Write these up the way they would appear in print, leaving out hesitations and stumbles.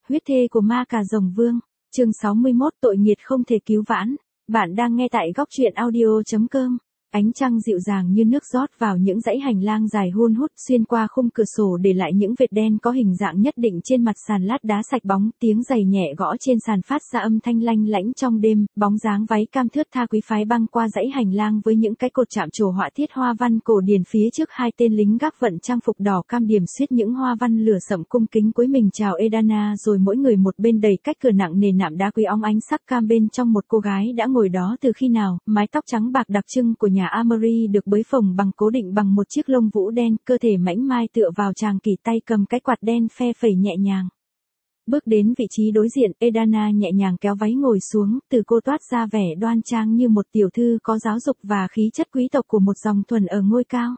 huyết thê của ma cà rồng vương, chương 61 tội nghiệt không thể cứu vãn. Bạn đang nghe tại góc truyện audio.com. Ánh trăng dịu dàng như nước rót vào những dãy hành lang dài hun hút xuyên qua khung cửa sổ để lại những vệt đen có hình dạng nhất định trên mặt sàn lát đá sạch bóng, tiếng giày nhẹ gõ trên sàn phát ra âm thanh lanh lảnh trong đêm, bóng dáng váy cam thướt tha quý phái băng qua dãy hành lang với những cái cột chạm trổ họa tiết hoa văn cổ điển phía trước hai tên lính gác vận trang phục đỏ cam điểm xuyết những hoa văn lửa sậm cung kính cúi mình chào Edana rồi mỗi người một bên đầy cách cửa nặng nề nạm đá quý óng ánh sắc cam bên trong một cô gái đã ngồi đó từ khi nào, mái tóc trắng bạc đặc trưng của nhà Amory được bới phồng bằng cố định bằng một chiếc lông vũ đen, cơ thể mảnh mai tựa vào chàng kỳ tay cầm cái quạt đen phe phẩy nhẹ nhàng. Bước đến vị trí đối diện, Edana nhẹ nhàng kéo váy ngồi xuống, từ cô toát ra vẻ đoan trang như một tiểu thư có giáo dục và khí chất quý tộc của một dòng thuần ở ngôi cao.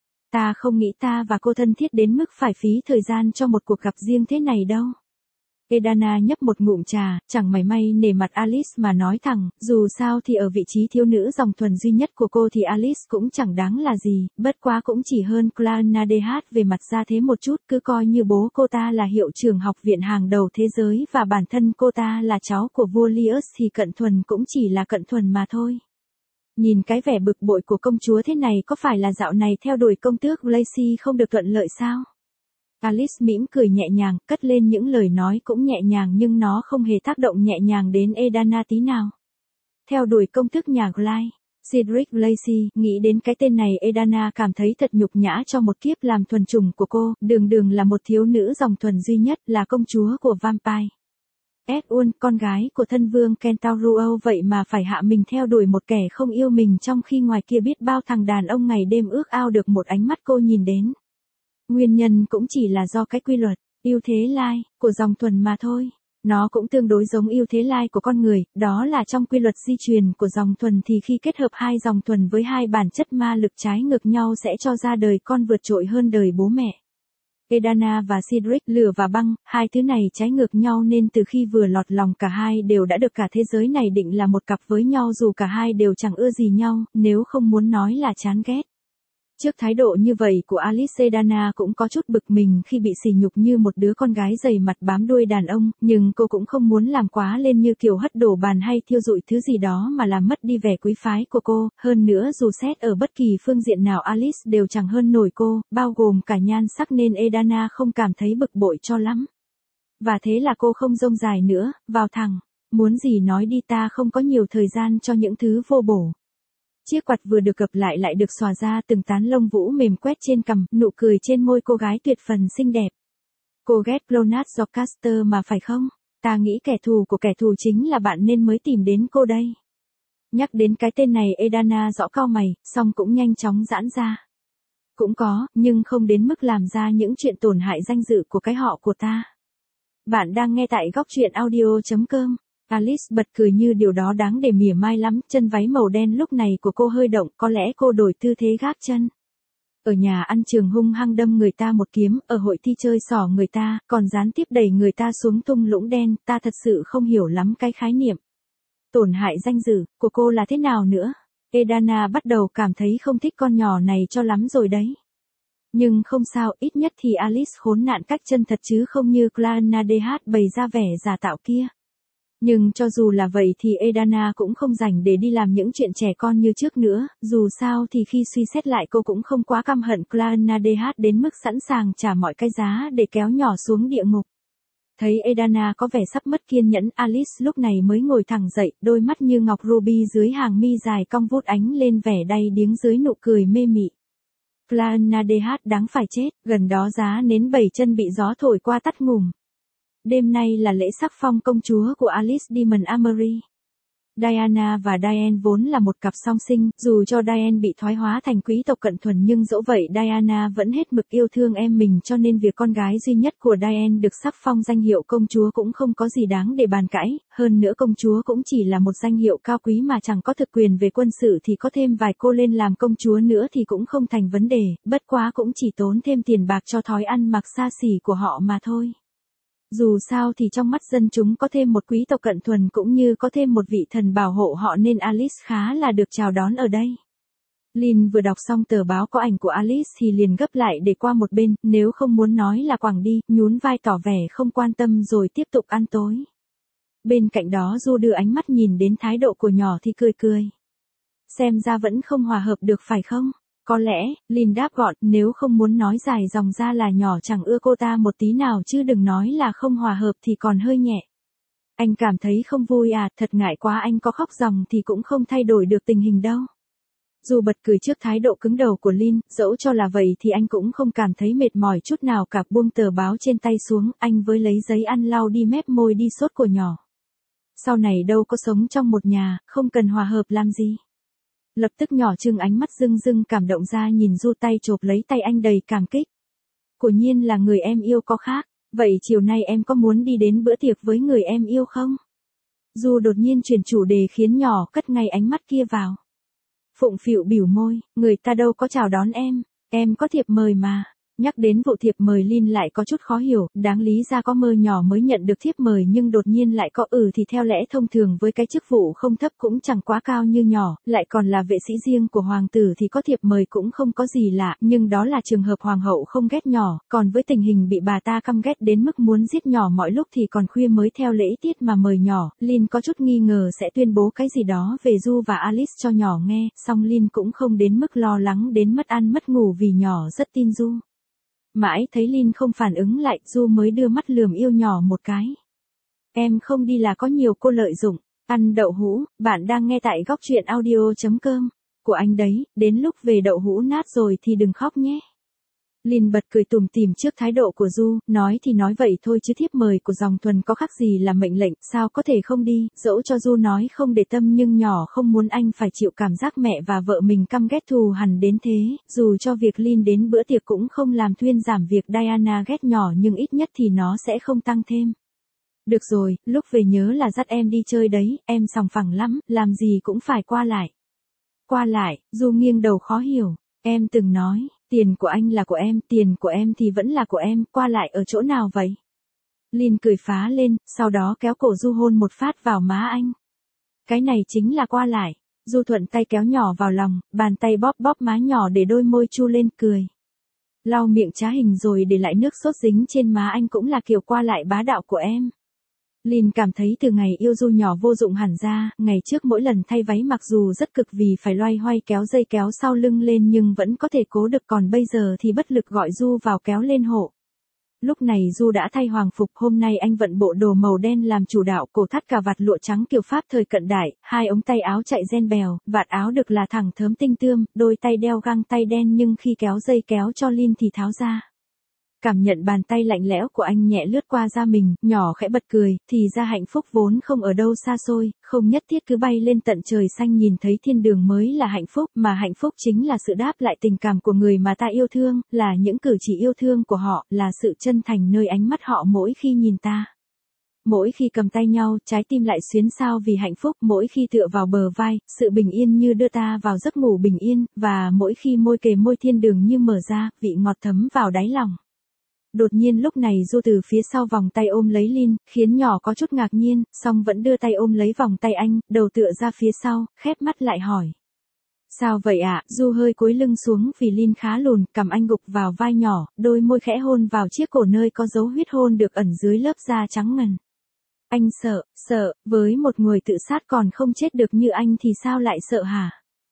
Ta không nghĩ ta và cô thân thiết đến mức phải phí thời gian cho một cuộc gặp riêng thế này đâu. Edana nhấp một ngụm trà, chẳng mảy may nể mặt Alice mà nói thẳng, dù sao thì ở vị trí thiếu nữ dòng thuần duy nhất của cô thì Alice cũng chẳng đáng là gì, bất quá cũng chỉ hơn Clannadh về mặt ra thế một chút, cứ coi như bố cô ta là hiệu trưởng học viện hàng đầu thế giới và bản thân cô ta là cháu của vua Lius thì cận thuần cũng chỉ là cận thuần mà thôi. Nhìn cái vẻ bực bội của công chúa thế này có phải là dạo này theo đuổi công tước Lacey không được thuận lợi sao? Alice mỉm cười nhẹ nhàng, cất lên những lời nói cũng nhẹ nhàng nhưng nó không hề tác động nhẹ nhàng đến Edana tí nào. Theo đuổi công tước nhà Gly, Cedric Lacey, nghĩ đến cái tên này Edana cảm thấy thật nhục nhã cho một kiếp làm thuần chủng của cô, đường đường là một thiếu nữ dòng thuần duy nhất là công chúa của Vampire. Edwin, con gái của thân vương Kentauruo vậy mà phải hạ mình theo đuổi một kẻ không yêu mình trong khi ngoài kia biết bao thằng đàn ông ngày đêm ước ao được một ánh mắt cô nhìn đến. Nguyên nhân cũng chỉ là do cái quy luật, yêu thế lai, của dòng thuần mà thôi. Nó cũng tương đối giống yêu thế lai của con người, đó là trong quy luật di truyền của dòng thuần thì khi kết hợp hai dòng thuần với hai bản chất ma lực trái ngược nhau sẽ cho ra đời con vượt trội hơn đời bố mẹ. Edana và Cedric, lửa và băng, hai thứ này trái ngược nhau nên từ khi vừa lọt lòng cả hai đều đã được cả thế giới này định là một cặp với nhau dù cả hai đều chẳng ưa gì nhau, nếu không muốn nói là chán ghét. Trước thái độ như vậy của Alice, Edana cũng có chút bực mình khi bị sỉ nhục như một đứa con gái dày mặt bám đuôi đàn ông, nhưng cô cũng không muốn làm quá lên như kiểu hất đổ bàn hay thiêu dụi thứ gì đó mà làm mất đi vẻ quý phái của cô, hơn nữa dù xét ở bất kỳ phương diện nào Alice đều chẳng hơn nổi cô, bao gồm cả nhan sắc nên Edana không cảm thấy bực bội cho lắm. Và thế là cô không rông dài nữa, vào thẳng, muốn gì nói đi ta không có nhiều thời gian cho những thứ vô bổ. Chiếc quạt vừa được gập lại được xòa ra từng tán lông vũ mềm quét trên cằm, nụ cười trên môi cô gái tuyệt phần xinh đẹp. Cô ghét Clonard Dorchester mà phải không? Ta nghĩ kẻ thù của kẻ thù chính là bạn nên mới tìm đến cô đây. Nhắc đến cái tên này Edana rõ cau mày, song cũng nhanh chóng giãn ra. Cũng có, nhưng không đến mức làm ra những chuyện tổn hại danh dự của cái họ của ta. Bạn đang nghe tại góc truyện audio.com. Alice bật cười như điều đó đáng để mỉa mai lắm, chân váy màu đen lúc này của cô hơi động, có lẽ cô đổi tư thế gác chân. Ở nhà ăn trường hung hăng đâm người ta một kiếm, ở hội thi chơi xỏ người ta, còn gián tiếp đẩy người ta xuống thung lũng đen, ta thật sự không hiểu lắm cái khái niệm. Tổn hại danh dự của cô là thế nào nữa? Edana bắt đầu cảm thấy không thích con nhỏ này cho lắm rồi đấy. Nhưng không sao, ít nhất thì Alice khốn nạn cách chân thật chứ không như Clannadh bày ra vẻ giả tạo kia. Nhưng cho dù là vậy thì Edana cũng không rảnh để đi làm những chuyện trẻ con như trước nữa, dù sao thì khi suy xét lại cô cũng không quá căm hận Clannadh đến mức sẵn sàng trả mọi cái giá để kéo nhỏ xuống địa ngục. Thấy Edana có vẻ sắp mất kiên nhẫn, Alice lúc này mới ngồi thẳng dậy, đôi mắt như ngọc ruby dưới hàng mi dài cong vút ánh lên vẻ đay điếng dưới nụ cười mê mị. Clannadh đáng phải chết, gần đó giá nến 7 chân bị gió thổi qua tắt ngủm. Đêm nay là lễ sắc phong công chúa của Alice Demon Amory. Diana và Diane vốn là một cặp song sinh, dù cho Diane bị thoái hóa thành quý tộc cận thuần nhưng dẫu vậy Diana vẫn hết mực yêu thương em mình cho nên việc con gái duy nhất của Diane được sắc phong danh hiệu công chúa cũng không có gì đáng để bàn cãi, hơn nữa công chúa cũng chỉ là một danh hiệu cao quý mà chẳng có thực quyền về quân sự thì có thêm vài cô lên làm công chúa nữa thì cũng không thành vấn đề, bất quá cũng chỉ tốn thêm tiền bạc cho thói ăn mặc xa xỉ của họ mà thôi. Dù sao thì trong mắt dân chúng có thêm một quý tộc cận thuần cũng như có thêm một vị thần bảo hộ họ nên Alice khá là được chào đón ở đây. Lin vừa đọc xong tờ báo có ảnh của Alice thì liền gấp lại để qua một bên, nếu không muốn nói là quẳng đi, nhún vai tỏ vẻ không quan tâm rồi tiếp tục ăn tối. Bên cạnh đó Du đưa ánh mắt nhìn đến thái độ của nhỏ thì cười cười. Xem ra vẫn không hòa hợp được phải không? Có lẽ, Lin đáp gọn, nếu không muốn nói dài dòng ra là nhỏ chẳng ưa cô ta một tí nào chứ đừng nói là không hòa hợp thì còn hơi nhẹ. Anh cảm thấy không vui à, thật ngại quá, anh có khóc ròng thì cũng không thay đổi được tình hình đâu. Dù bật cười trước thái độ cứng đầu của Lin, dẫu cho là vậy thì anh cũng không cảm thấy mệt mỏi chút nào cả, buông tờ báo trên tay xuống, anh với lấy giấy ăn lau đi mép môi đi sốt của nhỏ. Sau này đâu có sống trong một nhà, không cần hòa hợp làm gì. Lập tức nhỏ trừng ánh mắt rưng rưng cảm động ra nhìn Du, tay chộp lấy tay anh đầy cảm kích. Quả nhiên là người em yêu có khác, vậy chiều nay em có muốn đi đến bữa tiệc với người em yêu không? Du đột nhiên chuyển chủ đề khiến nhỏ cất ngay ánh mắt kia vào. Phụng phịu bỉu môi, người ta đâu có chào đón em có thiệp mời mà. Nhắc đến vụ thiệp mời Lin lại có chút khó hiểu, đáng lý ra có mơ nhỏ mới nhận được thiếp mời nhưng đột nhiên lại có thì theo lẽ thông thường với cái chức vụ không thấp cũng chẳng quá cao như nhỏ, lại còn là vệ sĩ riêng của hoàng tử thì có thiệp mời cũng không có gì lạ, nhưng đó là trường hợp hoàng hậu không ghét nhỏ, còn với tình hình bị bà ta căm ghét đến mức muốn giết nhỏ mọi lúc thì còn khuya mới theo lễ tiết mà mời nhỏ, Lin có chút nghi ngờ sẽ tuyên bố cái gì đó về Du và Alice cho nhỏ nghe, song Lin cũng không đến mức lo lắng đến mất ăn mất ngủ vì nhỏ rất tin Du. Mãi thấy Lin không phản ứng lại, Du mới đưa mắt lườm yêu nhỏ một cái. Em không đi là có nhiều cô lợi dụng. Ăn đậu hũ, bạn đang nghe tại góc truyện audio.com. Của anh đấy, đến lúc về đậu hũ nát rồi thì đừng khóc nhé. Lin bật cười tủm tỉm trước thái độ của Du, nói thì nói vậy thôi chứ thiếp mời của dòng Thuần có khác gì là mệnh lệnh, sao có thể không đi, dẫu cho Du nói không để tâm nhưng nhỏ không muốn anh phải chịu cảm giác mẹ và vợ mình căm ghét thù hằn đến thế, dù cho việc Lin đến bữa tiệc cũng không làm thuyên giảm việc Diana ghét nhỏ nhưng ít nhất thì nó sẽ không tăng thêm. Được rồi, lúc về nhớ là dắt em đi chơi đấy, em sòng phẳng lắm, làm gì cũng phải qua lại. Qua lại, Du nghiêng đầu khó hiểu, em từng nói. Tiền của anh là của em, tiền của em thì vẫn là của em, qua lại ở chỗ nào vậy? Lin cười phá lên, sau đó kéo cổ Du hôn một phát vào má anh. Cái này chính là qua lại. Du thuận tay kéo nhỏ vào lòng, bàn tay bóp bóp má nhỏ để đôi môi chu lên cười. Lau miệng trá hình rồi để lại nước sốt dính trên má anh cũng là kiểu qua lại bá đạo của em. Lin cảm thấy từ ngày yêu Du nhỏ vô dụng hẳn ra, ngày trước mỗi lần thay váy mặc dù rất cực vì phải loay hoay kéo dây kéo sau lưng lên nhưng vẫn có thể cố được, còn bây giờ thì bất lực gọi Du vào kéo lên hộ. Lúc này Du đã thay hoàng phục, hôm nay anh vận bộ đồ màu đen làm chủ đạo, cổ thắt cà vạt lụa trắng kiểu Pháp thời cận đại, hai ống tay áo chạy ren bèo, vạt áo được là thẳng thớm tinh tươm, đôi tay đeo găng tay đen nhưng khi kéo dây kéo cho Lin thì tháo ra. Cảm nhận bàn tay lạnh lẽo của anh nhẹ lướt qua da mình, nhỏ khẽ bật cười, thì ra hạnh phúc vốn không ở đâu xa xôi, không nhất thiết cứ bay lên tận trời xanh nhìn thấy thiên đường mới là hạnh phúc, mà hạnh phúc chính là sự đáp lại tình cảm của người mà ta yêu thương, là những cử chỉ yêu thương của họ, là sự chân thành nơi ánh mắt họ mỗi khi nhìn ta. Mỗi khi cầm tay nhau, trái tim lại xuyến xao vì hạnh phúc, mỗi khi tựa vào bờ vai, sự bình yên như đưa ta vào giấc ngủ bình yên, và mỗi khi môi kề môi thiên đường như mở ra, vị ngọt thấm vào đáy lòng. Đột nhiên lúc này Du từ phía sau vòng tay ôm lấy Lin, khiến nhỏ có chút ngạc nhiên, song vẫn đưa tay ôm lấy vòng tay anh, đầu tựa ra phía sau, khép mắt lại hỏi. Sao vậy ạ? Du hơi cúi lưng xuống vì Lin khá lùn, cầm anh gục vào vai nhỏ, đôi môi khẽ hôn vào chiếc cổ nơi có dấu huyết hôn được ẩn dưới lớp da trắng ngần. Anh sợ, với một người tự sát còn không chết được như anh thì sao lại sợ hả?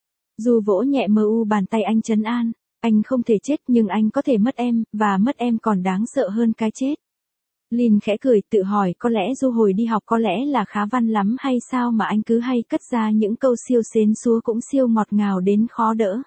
Du vỗ nhẹ bàn tay anh trấn an. Anh không thể chết nhưng anh có thể mất em, và mất em còn đáng sợ hơn cái chết. Lin khẽ cười tự hỏi có lẽ Du hồi đi học có lẽ là khá văn lắm hay sao mà anh cứ hay cất ra những câu siêu xến xúa cũng siêu ngọt ngào đến khó đỡ.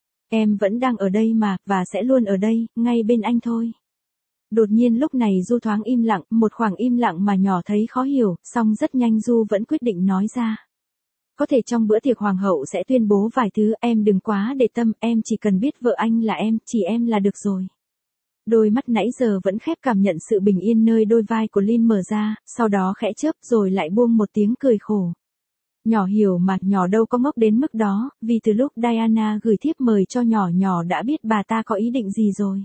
Em vẫn đang ở đây mà, và sẽ luôn ở đây, ngay bên anh thôi. Đột nhiên lúc này Du thoáng im lặng, một khoảng im lặng mà nhỏ thấy khó hiểu, song rất nhanh Du vẫn quyết định nói ra. Có thể trong bữa tiệc hoàng hậu sẽ tuyên bố vài thứ, em đừng quá để tâm, em chỉ cần biết vợ anh là em, chỉ em là được rồi. Đôi mắt nãy giờ vẫn khép cảm nhận sự bình yên nơi đôi vai của Lin mở ra, sau đó khẽ chớp rồi lại buông một tiếng cười khổ. Nhỏ hiểu mà, nhỏ đâu có ngốc đến mức đó, vì từ lúc Diana gửi thiếp mời cho nhỏ đã biết bà ta có ý định gì rồi.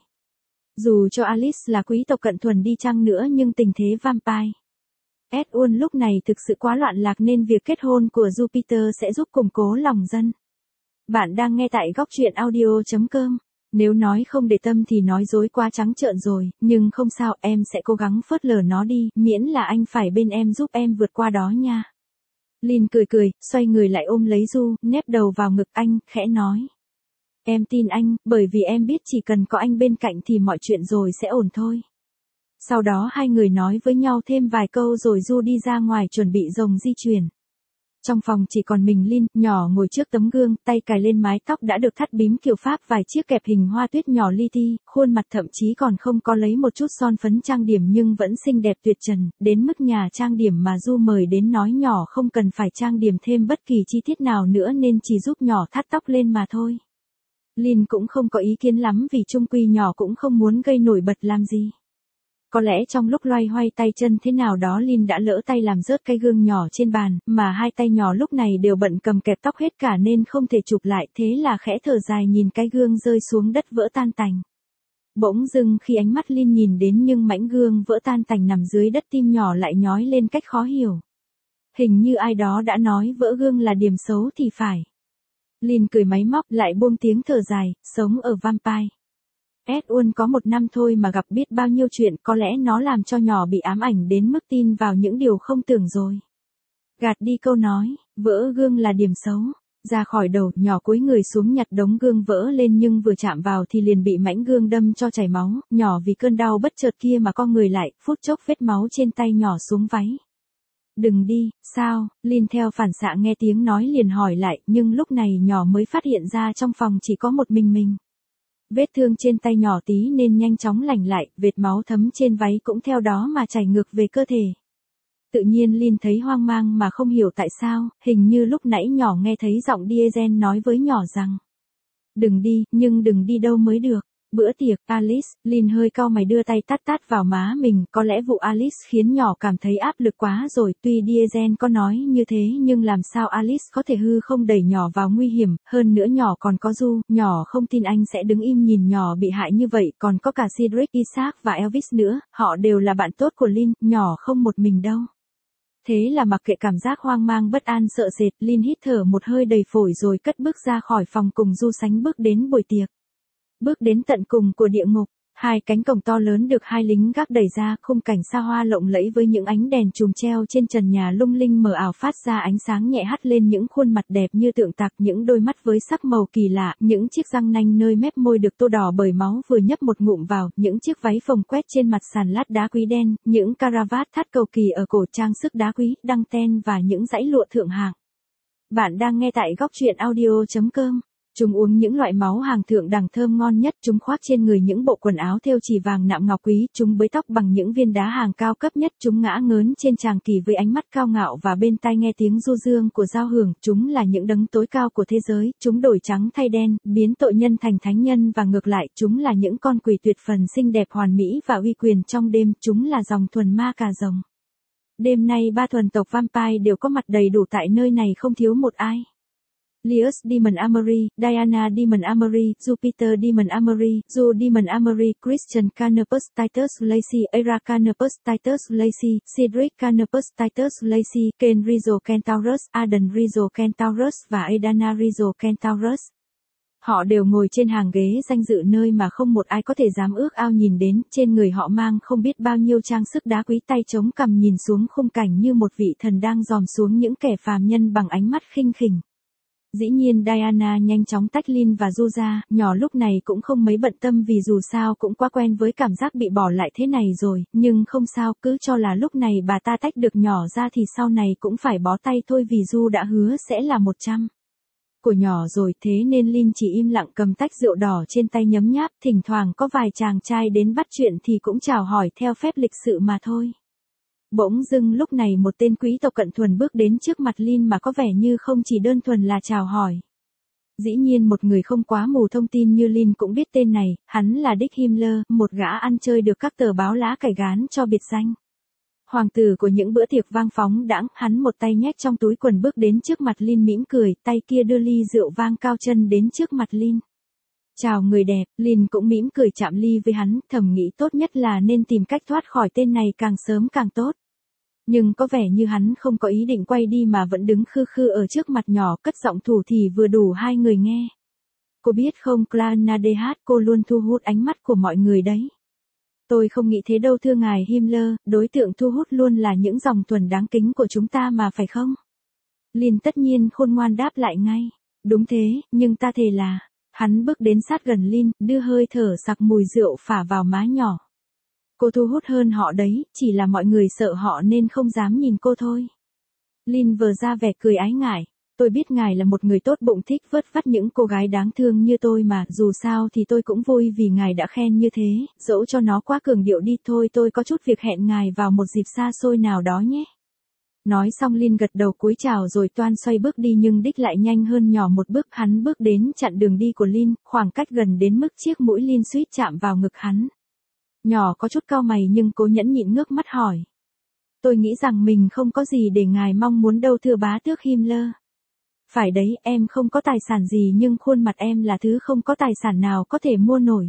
Dù cho Alice là quý tộc cận thuần đi chăng nữa nhưng tình thế vampire Edward lúc này thực sự quá loạn lạc nên việc kết hôn của Jupiter sẽ giúp củng cố lòng dân. Bạn đang nghe tại góc truyện audio.com. Nếu nói không để tâm thì nói dối quá trắng trợn rồi, nhưng không sao, em sẽ cố gắng phớt lờ nó đi, miễn là anh phải bên em giúp em vượt qua đó nha. Lin cười cười, xoay người lại ôm lấy Du, nép đầu vào ngực anh, khẽ nói. Em tin anh, bởi vì em biết chỉ cần có anh bên cạnh thì mọi chuyện rồi sẽ ổn thôi. Sau đó hai người nói với nhau thêm vài câu rồi Du đi ra ngoài chuẩn bị rồng di chuyển. Trong phòng chỉ còn mình Lin, nhỏ ngồi trước tấm gương, tay cài lên mái tóc đã được thắt bím kiểu Pháp vài chiếc kẹp hình hoa tuyết nhỏ li ti, khuôn mặt thậm chí còn không có lấy một chút son phấn trang điểm nhưng vẫn xinh đẹp tuyệt trần, đến mức nhà trang điểm mà Du mời đến nói nhỏ không cần phải trang điểm thêm bất kỳ chi tiết nào nữa nên chỉ giúp nhỏ thắt tóc lên mà thôi. Lin cũng không có ý kiến lắm vì chung quy nhỏ cũng không muốn gây nổi bật làm gì. Có lẽ trong lúc loay hoay tay chân thế nào đó Lin đã lỡ tay làm rớt cái gương nhỏ trên bàn, mà hai tay nhỏ lúc này đều bận cầm kẹp tóc hết cả nên không thể chụp lại, thế là khẽ thở dài nhìn cái gương rơi xuống đất vỡ tan tành. Bỗng dưng khi ánh mắt Lin nhìn đến nhưng mảnh gương vỡ tan tành nằm dưới đất tim nhỏ lại nhói lên cách khó hiểu. Hình như ai đó đã nói vỡ gương là điểm xấu thì phải. Lin cười máy móc lại buông tiếng thở dài, sống ở Vampire. Edward có 1 năm thôi mà gặp biết bao nhiêu chuyện, có lẽ nó làm cho nhỏ bị ám ảnh đến mức tin vào những điều không tưởng rồi. Gạt đi câu nói, vỡ gương là điểm xấu. Ra khỏi đầu, nhỏ cúi người xuống nhặt đống gương vỡ lên nhưng vừa chạm vào thì liền bị mảnh gương đâm cho chảy máu, nhỏ vì cơn đau bất chợt kia mà co người lại, phút chốc vết máu trên tay nhỏ xuống váy. Đừng đi, sao? Lin theo phản xạ nghe tiếng nói liền hỏi lại, nhưng lúc này nhỏ mới phát hiện ra trong phòng chỉ có một mình. Vết thương trên tay nhỏ tí nên nhanh chóng lành lại, vệt máu thấm trên váy cũng theo đó mà chảy ngược về cơ thể. Tự nhiên Lin thấy hoang mang mà không hiểu tại sao, hình như lúc nãy nhỏ nghe thấy giọng Diesel nói với nhỏ rằng. Đừng đi, nhưng đừng đi đâu mới được. Bữa tiệc, Alice, Lin hơi cau mày đưa tay tát vào má mình, có lẽ vụ Alice khiến nhỏ cảm thấy áp lực quá rồi, tuy Diesel có nói như thế nhưng làm sao Alice có thể hư không đẩy nhỏ vào nguy hiểm, hơn nữa nhỏ còn có Du, nhỏ không tin anh sẽ đứng im nhìn nhỏ bị hại như vậy, còn có cả Cedric Isaac và Elvis nữa, họ đều là bạn tốt của Lin, nhỏ không một mình đâu. Thế là mặc kệ cảm giác hoang mang bất an sợ sệt, Lin hít thở một hơi đầy phổi rồi cất bước ra khỏi phòng cùng Du sánh bước đến buổi tiệc. Bước đến tận cùng của địa ngục, 2 cánh cổng to lớn được 2 lính gác đẩy ra, khung cảnh xa hoa lộng lẫy với những ánh đèn chùm treo trên trần nhà lung linh mờ ảo phát ra ánh sáng nhẹ hắt lên những khuôn mặt đẹp như tượng tạc, những đôi mắt với sắc màu kỳ lạ, những chiếc răng nanh nơi mép môi được tô đỏ bởi máu vừa nhấp một ngụm vào, những chiếc váy phồng quét trên mặt sàn lát đá quý đen, những caravat thắt cầu kỳ ở cổ trang sức đá quý, đăng ten và những dãy lụa thượng hạng. Bạn đang nghe tại góc truyện audio.com. Chúng uống những loại máu hàng thượng đẳng thơm ngon nhất, chúng khoác trên người những bộ quần áo thêu chỉ vàng nạm ngọc quý, chúng bới tóc bằng những viên đá hàng cao cấp nhất, chúng ngã ngớn trên tràng kỳ với ánh mắt cao ngạo và bên tai nghe tiếng du dương của giao hưởng, chúng là những đấng tối cao của thế giới, chúng đổi trắng thay đen, biến tội nhân thành thánh nhân và ngược lại, chúng là những con quỷ tuyệt phần xinh đẹp hoàn mỹ và uy quyền trong đêm, chúng là dòng thuần ma cà rồng. Đêm nay 3 thuần tộc Vampire đều có mặt đầy đủ tại nơi này không thiếu một ai. Lius Demon Amory, Diana Demon Amory, Jupiter Demon Amory, Joe Demon Amory, Christian Canopus Titus Lacey, Era Canopus Titus Lacey, Cedric Canopus Titus Lacey, Ken Rizzo Kentaurus, Adan Rizzo Kentaurus và Adana Rizzo Kentaurus. Họ đều ngồi trên hàng ghế danh dự nơi mà không một ai có thể dám ước ao nhìn đến, trên người họ mang không biết bao nhiêu trang sức đá quý, tay chống cằm nhìn xuống khung cảnh như một vị thần đang dòm xuống những kẻ phàm nhân bằng ánh mắt khinh khỉnh. Dĩ nhiên Diana nhanh chóng tách Lin và Du ra, nhỏ lúc này cũng không mấy bận tâm vì dù sao cũng quá quen với cảm giác bị bỏ lại thế này rồi, nhưng không sao, cứ cho là lúc này bà ta tách được nhỏ ra thì sau này cũng phải bó tay thôi vì Du đã hứa sẽ là 100 của nhỏ rồi, thế nên Lin chỉ im lặng cầm tách rượu đỏ trên tay nhấm nháp, thỉnh thoảng có vài chàng trai đến bắt chuyện thì cũng chào hỏi theo phép lịch sự mà thôi. Bỗng dưng lúc này một tên quý tộc cận thuần bước đến trước mặt Lin mà có vẻ như không chỉ đơn thuần là chào hỏi. Dĩ nhiên một người không quá mù thông tin như Lin cũng biết tên này, hắn là Dick Himmler, một gã ăn chơi được các tờ báo lá cải gán cho biệt danh. Hoàng tử của những bữa tiệc vang phóng đãng, hắn một tay nhét trong túi quần bước đến trước mặt Lin mỉm cười, tay kia đưa ly rượu vang cao chân đến trước mặt Lin. Chào người đẹp, Lin cũng mỉm cười chạm ly với hắn, thầm nghĩ tốt nhất là nên tìm cách thoát khỏi tên này càng sớm càng tốt. Nhưng có vẻ như hắn không có ý định quay đi mà vẫn đứng khư khư ở trước mặt nhỏ cất giọng thủ thì vừa đủ hai người nghe. Cô biết không Clannadh, cô luôn thu hút ánh mắt của mọi người đấy. Tôi không nghĩ thế đâu thưa ngài Himmler, đối tượng thu hút luôn là những dòng tuần đáng kính của chúng ta mà phải không? Lin tất nhiên khôn ngoan đáp lại ngay. Đúng thế, nhưng ta thề là. Hắn bước đến sát gần Lin, đưa hơi thở sặc mùi rượu phả vào má nhỏ. Cô thu hút hơn họ đấy, chỉ là mọi người sợ họ nên không dám nhìn cô thôi. Lin vờ ra vẻ cười ái ngại. Tôi biết ngài là một người tốt bụng thích vớt vát những cô gái đáng thương như tôi mà, dù sao thì tôi cũng vui vì ngài đã khen như thế, dẫu cho nó quá cường điệu đi thôi tôi có chút việc hẹn ngài vào một dịp xa xôi nào đó nhé. Nói xong Lin gật đầu cúi chào rồi toan xoay bước đi nhưng đích lại nhanh hơn nhỏ một bước, hắn bước đến chặn đường đi của Lin, khoảng cách gần đến mức chiếc mũi Lin suýt chạm vào ngực hắn. Nhỏ có chút cau mày nhưng cố nhẫn nhịn ngước mắt hỏi. Tôi nghĩ rằng mình không có gì để ngài mong muốn đâu thưa bá tước Himmler. Phải đấy, em không có tài sản gì nhưng khuôn mặt em là thứ không có tài sản nào có thể mua nổi.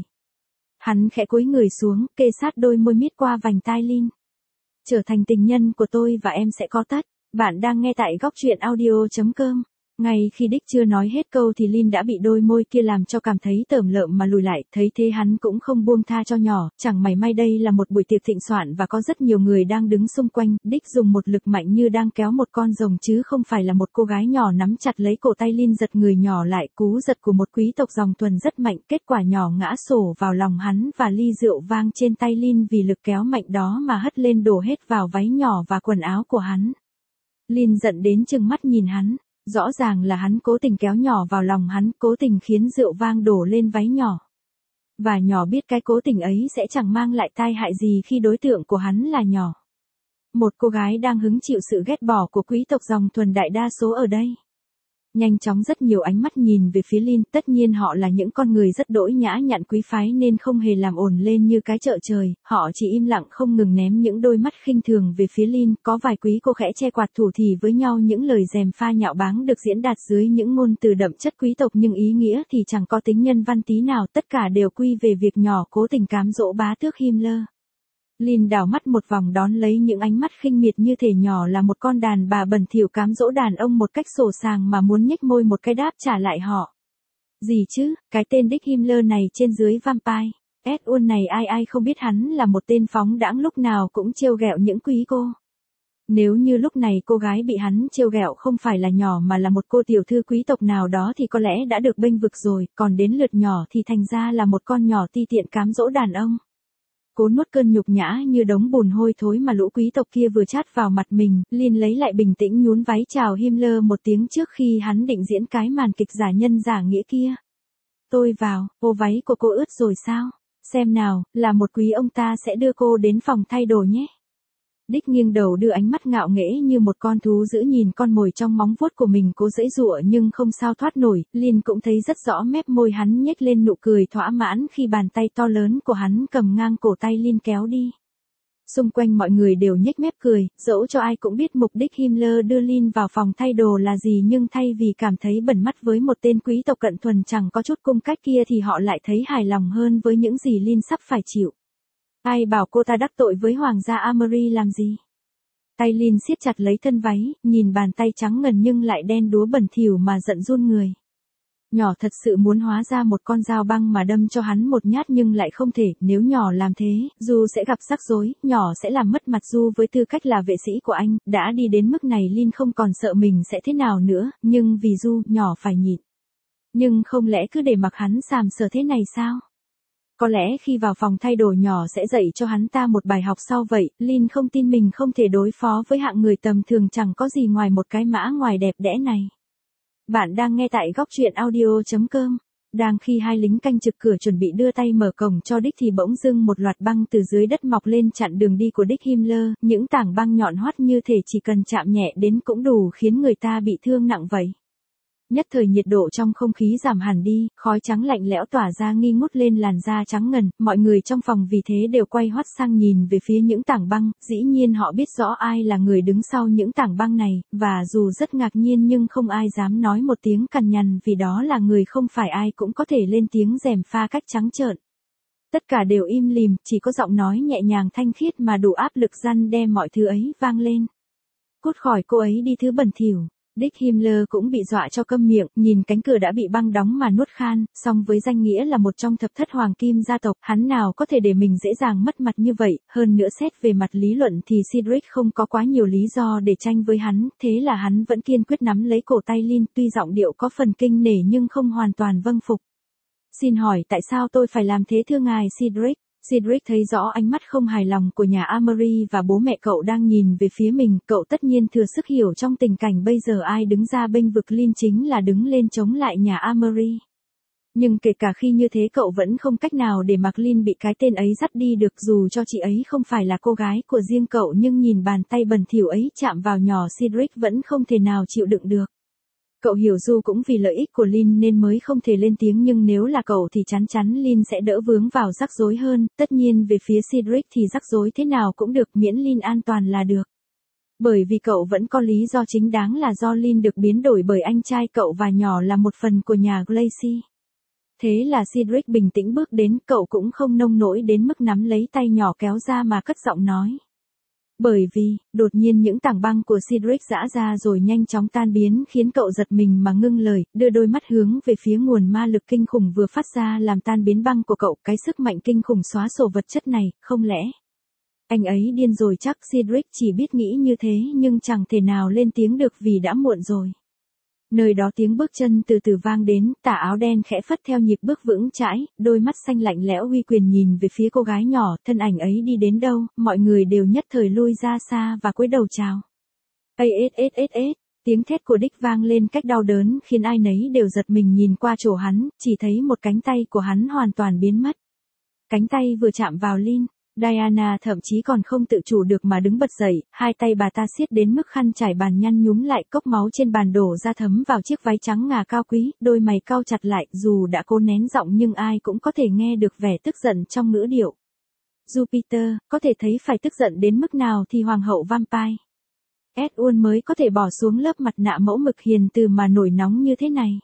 Hắn khẽ cúi người xuống, kê sát đôi môi miết qua vành tai Lin. Trở thành tình nhân của tôi và em sẽ có tất. Bạn đang nghe tại góc truyện audio.com. Ngay khi đích chưa nói hết câu thì Lin đã bị đôi môi kia làm cho cảm thấy tởm lợm mà lùi lại, thấy thế hắn cũng không buông tha cho nhỏ, chẳng mảy may đây là một buổi tiệc thịnh soạn và có rất nhiều người đang đứng xung quanh, đích dùng một lực mạnh như đang kéo một con rồng chứ không phải là một cô gái nhỏ nắm chặt lấy cổ tay Lin giật người nhỏ lại, cú giật của một quý tộc dòng tuần rất mạnh, kết quả nhỏ ngã sổ vào lòng hắn và ly rượu vang trên tay Lin vì lực kéo mạnh đó mà hất lên đổ hết vào váy nhỏ và quần áo của hắn. Lin giận đến trừng mắt nhìn hắn. Rõ ràng là hắn cố tình kéo nhỏ vào lòng hắn, cố tình khiến rượu vang đổ lên váy nhỏ. Và nhỏ biết cái cố tình ấy sẽ chẳng mang lại tai hại gì khi đối tượng của hắn là nhỏ. Một cô gái đang hứng chịu sự ghét bỏ của quý tộc dòng thuần đại đa số ở đây. Nhanh chóng rất nhiều ánh mắt nhìn về phía Lin, tất nhiên họ là những con người rất đỗi nhã nhặn quý phái nên không hề làm ồn lên như cái chợ trời, họ chỉ im lặng không ngừng ném những đôi mắt khinh thường về phía Lin, có vài quý cô khẽ che quạt thủ thì với nhau những lời gièm pha nhạo báng được diễn đạt dưới những ngôn từ đậm chất quý tộc nhưng ý nghĩa thì chẳng có tính nhân văn tí nào, tất cả đều quy về việc nhỏ cố tình cám dỗ bá tước Himmler. Lin đảo mắt một vòng đón lấy những ánh mắt khinh miệt như thể nhỏ là một con đàn bà bẩn thỉu cám dỗ đàn ông một cách sổ sàng mà muốn nhếch môi một cái đáp trả lại họ. Gì chứ, cái tên đích Himmler này trên dưới vampire, S1 này ai không biết hắn là một tên phóng đãng lúc nào cũng trêu ghẹo những quý cô. Nếu như lúc này cô gái bị hắn trêu ghẹo không phải là nhỏ mà là một cô tiểu thư quý tộc nào đó thì có lẽ đã được bênh vực rồi, còn đến lượt nhỏ thì thành ra là một con nhỏ ti tiện cám dỗ đàn ông. Cố nuốt cơn nhục nhã như đống bùn hôi thối mà lũ quý tộc kia vừa chát vào mặt mình, Lin lấy lại bình tĩnh nhún váy chào Himmler một tiếng trước khi hắn định diễn cái màn kịch giả nhân giả nghĩa kia. Tôi vào, ô váy của cô ướt rồi sao? Xem nào, là một quý ông ta sẽ đưa cô đến phòng thay đồ nhé. Đích nghiêng đầu đưa ánh mắt ngạo nghễ như một con thú giữ nhìn con mồi trong móng vuốt của mình cố giãy giụa nhưng không sao thoát nổi, Lin cũng thấy rất rõ mép môi hắn nhếch lên nụ cười thỏa mãn khi bàn tay to lớn của hắn cầm ngang cổ tay Lin kéo đi. Xung quanh mọi người đều nhếch mép cười, dẫu cho ai cũng biết mục đích Himmler đưa Lin vào phòng thay đồ là gì nhưng thay vì cảm thấy bẩn mắt với một tên quý tộc cận thuần chẳng có chút cung cách kia thì họ lại thấy hài lòng hơn với những gì Lin sắp phải chịu. Ai bảo cô ta đắc tội với hoàng gia Amory làm gì? Tay Lin siết chặt lấy thân váy, nhìn bàn tay trắng ngần nhưng lại đen đúa bẩn thỉu mà giận run người. Nhỏ thật sự muốn hóa ra một con dao băng mà đâm cho hắn một nhát nhưng lại không thể, nếu nhỏ làm thế, Du sẽ gặp rắc rối, nhỏ sẽ làm mất mặt Du với tư cách là vệ sĩ của anh, đã đi đến mức này Lin không còn sợ mình sẽ thế nào nữa, nhưng vì Du, nhỏ phải nhịn. Nhưng không lẽ cứ để mặc hắn sàm sờ thế này sao? Có lẽ khi vào phòng thay đồ nhỏ sẽ dạy cho hắn ta một bài học sau vậy, Lin không tin mình không thể đối phó với hạng người tầm thường chẳng có gì ngoài một cái mã ngoài đẹp đẽ này. Bạn đang nghe tại góc truyện audio.com. Đang khi hai lính canh trực cửa chuẩn bị đưa tay mở cổng cho Đích thì bỗng dưng một loạt băng từ dưới đất mọc lên chặn đường đi của Đích Himmler, những tảng băng nhọn hoắt như thể chỉ cần chạm nhẹ đến cũng đủ khiến người ta bị thương nặng vậy. Nhất thời nhiệt độ trong không khí giảm hẳn đi, khói trắng lạnh lẽo tỏa ra nghi ngút lên làn da trắng ngần, mọi người trong phòng vì thế đều quay hoắt sang nhìn về phía những tảng băng, dĩ nhiên họ biết rõ ai là người đứng sau những tảng băng này, và dù rất ngạc nhiên nhưng không ai dám nói một tiếng cằn nhằn vì đó là người không phải ai cũng có thể lên tiếng gièm pha cách trắng trợn. Tất cả đều im lìm, chỉ có giọng nói nhẹ nhàng thanh khiết mà đủ áp lực răn đe mọi thứ ấy vang lên. Cút khỏi cô ấy đi thứ bẩn thỉu. Dick Himmler cũng bị dọa cho câm miệng, nhìn cánh cửa đã bị băng đóng mà nuốt khan, song với danh nghĩa là một trong thập thất hoàng kim gia tộc, hắn nào có thể để mình dễ dàng mất mặt như vậy, hơn nữa xét về mặt lý luận thì Cedric không có quá nhiều lý do để tranh với hắn, thế là hắn vẫn kiên quyết nắm lấy cổ tay Lynn, tuy giọng điệu có phần kinh nể nhưng không hoàn toàn vâng phục. Xin hỏi tại sao tôi phải làm thế thưa ngài Cedric? Cedric thấy rõ ánh mắt không hài lòng của nhà Amory và bố mẹ cậu đang nhìn về phía mình, cậu tất nhiên thừa sức hiểu trong tình cảnh bây giờ ai đứng ra bênh vực Lynn chính là đứng lên chống lại nhà Amory. Nhưng kể cả khi như thế cậu vẫn không cách nào để mặc Lynn bị cái tên ấy dắt đi được, dù cho chị ấy không phải là cô gái của riêng cậu, nhưng nhìn bàn tay bẩn thỉu ấy chạm vào nhỏ Cedric vẫn không thể nào chịu đựng được. Cậu hiểu dù cũng vì lợi ích của Lynn nên mới không thể lên tiếng, nhưng nếu là cậu thì chắn chắn Lynn sẽ đỡ vướng vào rắc rối hơn, tất nhiên về phía Cedric thì rắc rối thế nào cũng được miễn Lynn an toàn là được. Bởi vì cậu vẫn có lý do chính đáng là do Lynn được biến đổi bởi anh trai cậu và nhỏ là một phần của nhà Glacy. Thế là Cedric bình tĩnh bước đến, cậu cũng không nông nỗi đến mức nắm lấy tay nhỏ kéo ra mà cất giọng nói. Bởi vì, đột nhiên những tảng băng của Cedric giã ra rồi nhanh chóng tan biến khiến cậu giật mình mà ngưng lời, đưa đôi mắt hướng về phía nguồn ma lực kinh khủng vừa phát ra làm tan biến băng của cậu, cái sức mạnh kinh khủng xóa sổ vật chất này, không lẽ anh ấy điên rồi chắc? Cedric chỉ biết nghĩ như thế nhưng chẳng thể nào lên tiếng được vì đã muộn rồi. Nơi đó tiếng bước chân từ từ vang đến, tà áo đen khẽ phất theo nhịp bước vững chãi, đôi mắt xanh lạnh lẽo uy quyền nhìn về phía cô gái nhỏ, thân ảnh ấy đi đến đâu, mọi người đều nhất thời lui ra xa và cúi đầu chào. Tiếng thét của Dick vang lên cách đau đớn khiến ai nấy đều giật mình nhìn qua chỗ hắn, chỉ thấy một cánh tay của hắn hoàn toàn biến mất. Cánh tay vừa chạm vào Lynn, Diana thậm chí còn không tự chủ được mà đứng bật dậy, hai tay bà ta siết đến mức khăn trải bàn nhăn nhúm lại, cốc máu trên bàn đổ ra thấm vào chiếc váy trắng ngà cao quý, đôi mày cau chặt lại, dù đã cố nén giọng nhưng ai cũng có thể nghe được vẻ tức giận trong ngữ điệu. Jupiter, có thể thấy phải tức giận đến mức nào thì hoàng hậu vampire Edward mới có thể bỏ xuống lớp mặt nạ mẫu mực hiền từ mà nổi nóng như thế này.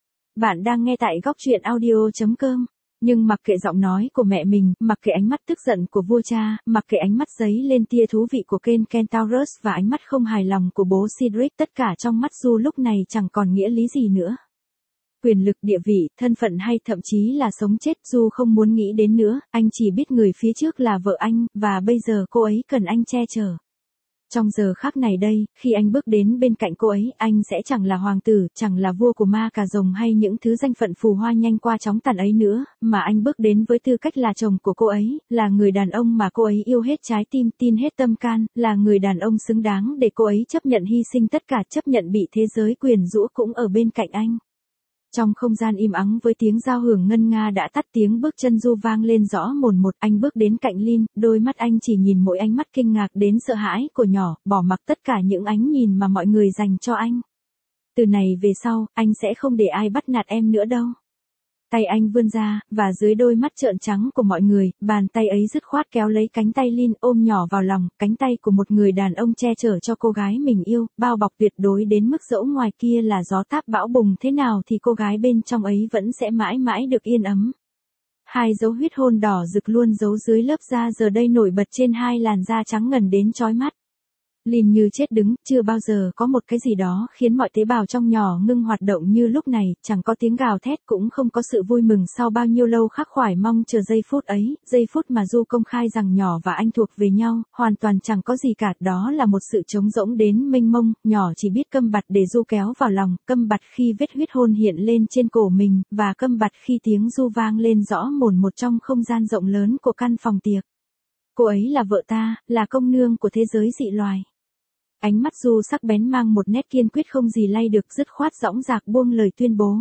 Bạn đang nghe tại góc truyện audio.com. Nhưng mặc kệ giọng nói của mẹ mình, mặc kệ ánh mắt tức giận của vua cha, mặc kệ ánh mắt giấy lên tia thú vị của Ken Kentaurus và ánh mắt không hài lòng của bố Cedric, tất cả trong mắt Du lúc này chẳng còn nghĩa lý gì nữa. Quyền lực, địa vị, thân phận hay thậm chí là sống chết Du không muốn nghĩ đến nữa, anh chỉ biết người phía trước là vợ anh, và bây giờ cô ấy cần anh che chở. Trong giờ khắc này đây, khi anh bước đến bên cạnh cô ấy, anh sẽ chẳng là hoàng tử, chẳng là vua của ma cà rồng hay những thứ danh phận phù hoa nhanh qua chóng tàn ấy nữa, mà anh bước đến với tư cách là chồng của cô ấy, là người đàn ông mà cô ấy yêu hết trái tim, tin hết tâm can, là người đàn ông xứng đáng để cô ấy chấp nhận hy sinh tất cả, chấp nhận bị thế giới quyền rũ cũng ở bên cạnh anh. Trong không gian im ắng với tiếng giao hưởng ngân nga đã tắt, tiếng bước chân Du vang lên rõ mồn một, anh bước đến cạnh Lynn, đôi mắt anh chỉ nhìn mỗi ánh mắt kinh ngạc đến sợ hãi của nhỏ, bỏ mặc tất cả những ánh nhìn mà mọi người dành cho anh. Từ này về sau, anh sẽ không để ai bắt nạt em nữa đâu. Tay anh vươn ra, và dưới đôi mắt trợn trắng của mọi người, bàn tay ấy dứt khoát kéo lấy cánh tay Lynn ôm nhỏ vào lòng, cánh tay của một người đàn ông che chở cho cô gái mình yêu, bao bọc tuyệt đối đến mức dẫu ngoài kia là gió táp bão bùng thế nào thì cô gái bên trong ấy vẫn sẽ mãi mãi được yên ấm. Hai dấu huyết hôn đỏ rực luôn giấu dưới lớp da giờ đây nổi bật trên hai làn da trắng ngần đến chói mắt. Lynn như chết đứng, chưa bao giờ có một cái gì đó khiến mọi tế bào trong nhỏ ngưng hoạt động như lúc này, chẳng có tiếng gào thét cũng không có sự vui mừng sau bao nhiêu lâu khắc khoải mong chờ giây phút ấy, giây phút mà Du công khai rằng nhỏ và anh thuộc về nhau, hoàn toàn chẳng có gì cả, đó là một sự trống rỗng đến mênh mông, nhỏ chỉ biết câm bặt để Du kéo vào lòng, câm bặt khi vết huyết hôn hiện lên trên cổ mình, và câm bặt khi tiếng Du vang lên rõ mồn một trong không gian rộng lớn của căn phòng tiệc. Cô ấy là vợ ta, là công nương của thế giới dị loài. Ánh mắt Du sắc bén mang một nét kiên quyết không gì lay được, dứt khoát dõng dạc buông lời tuyên bố.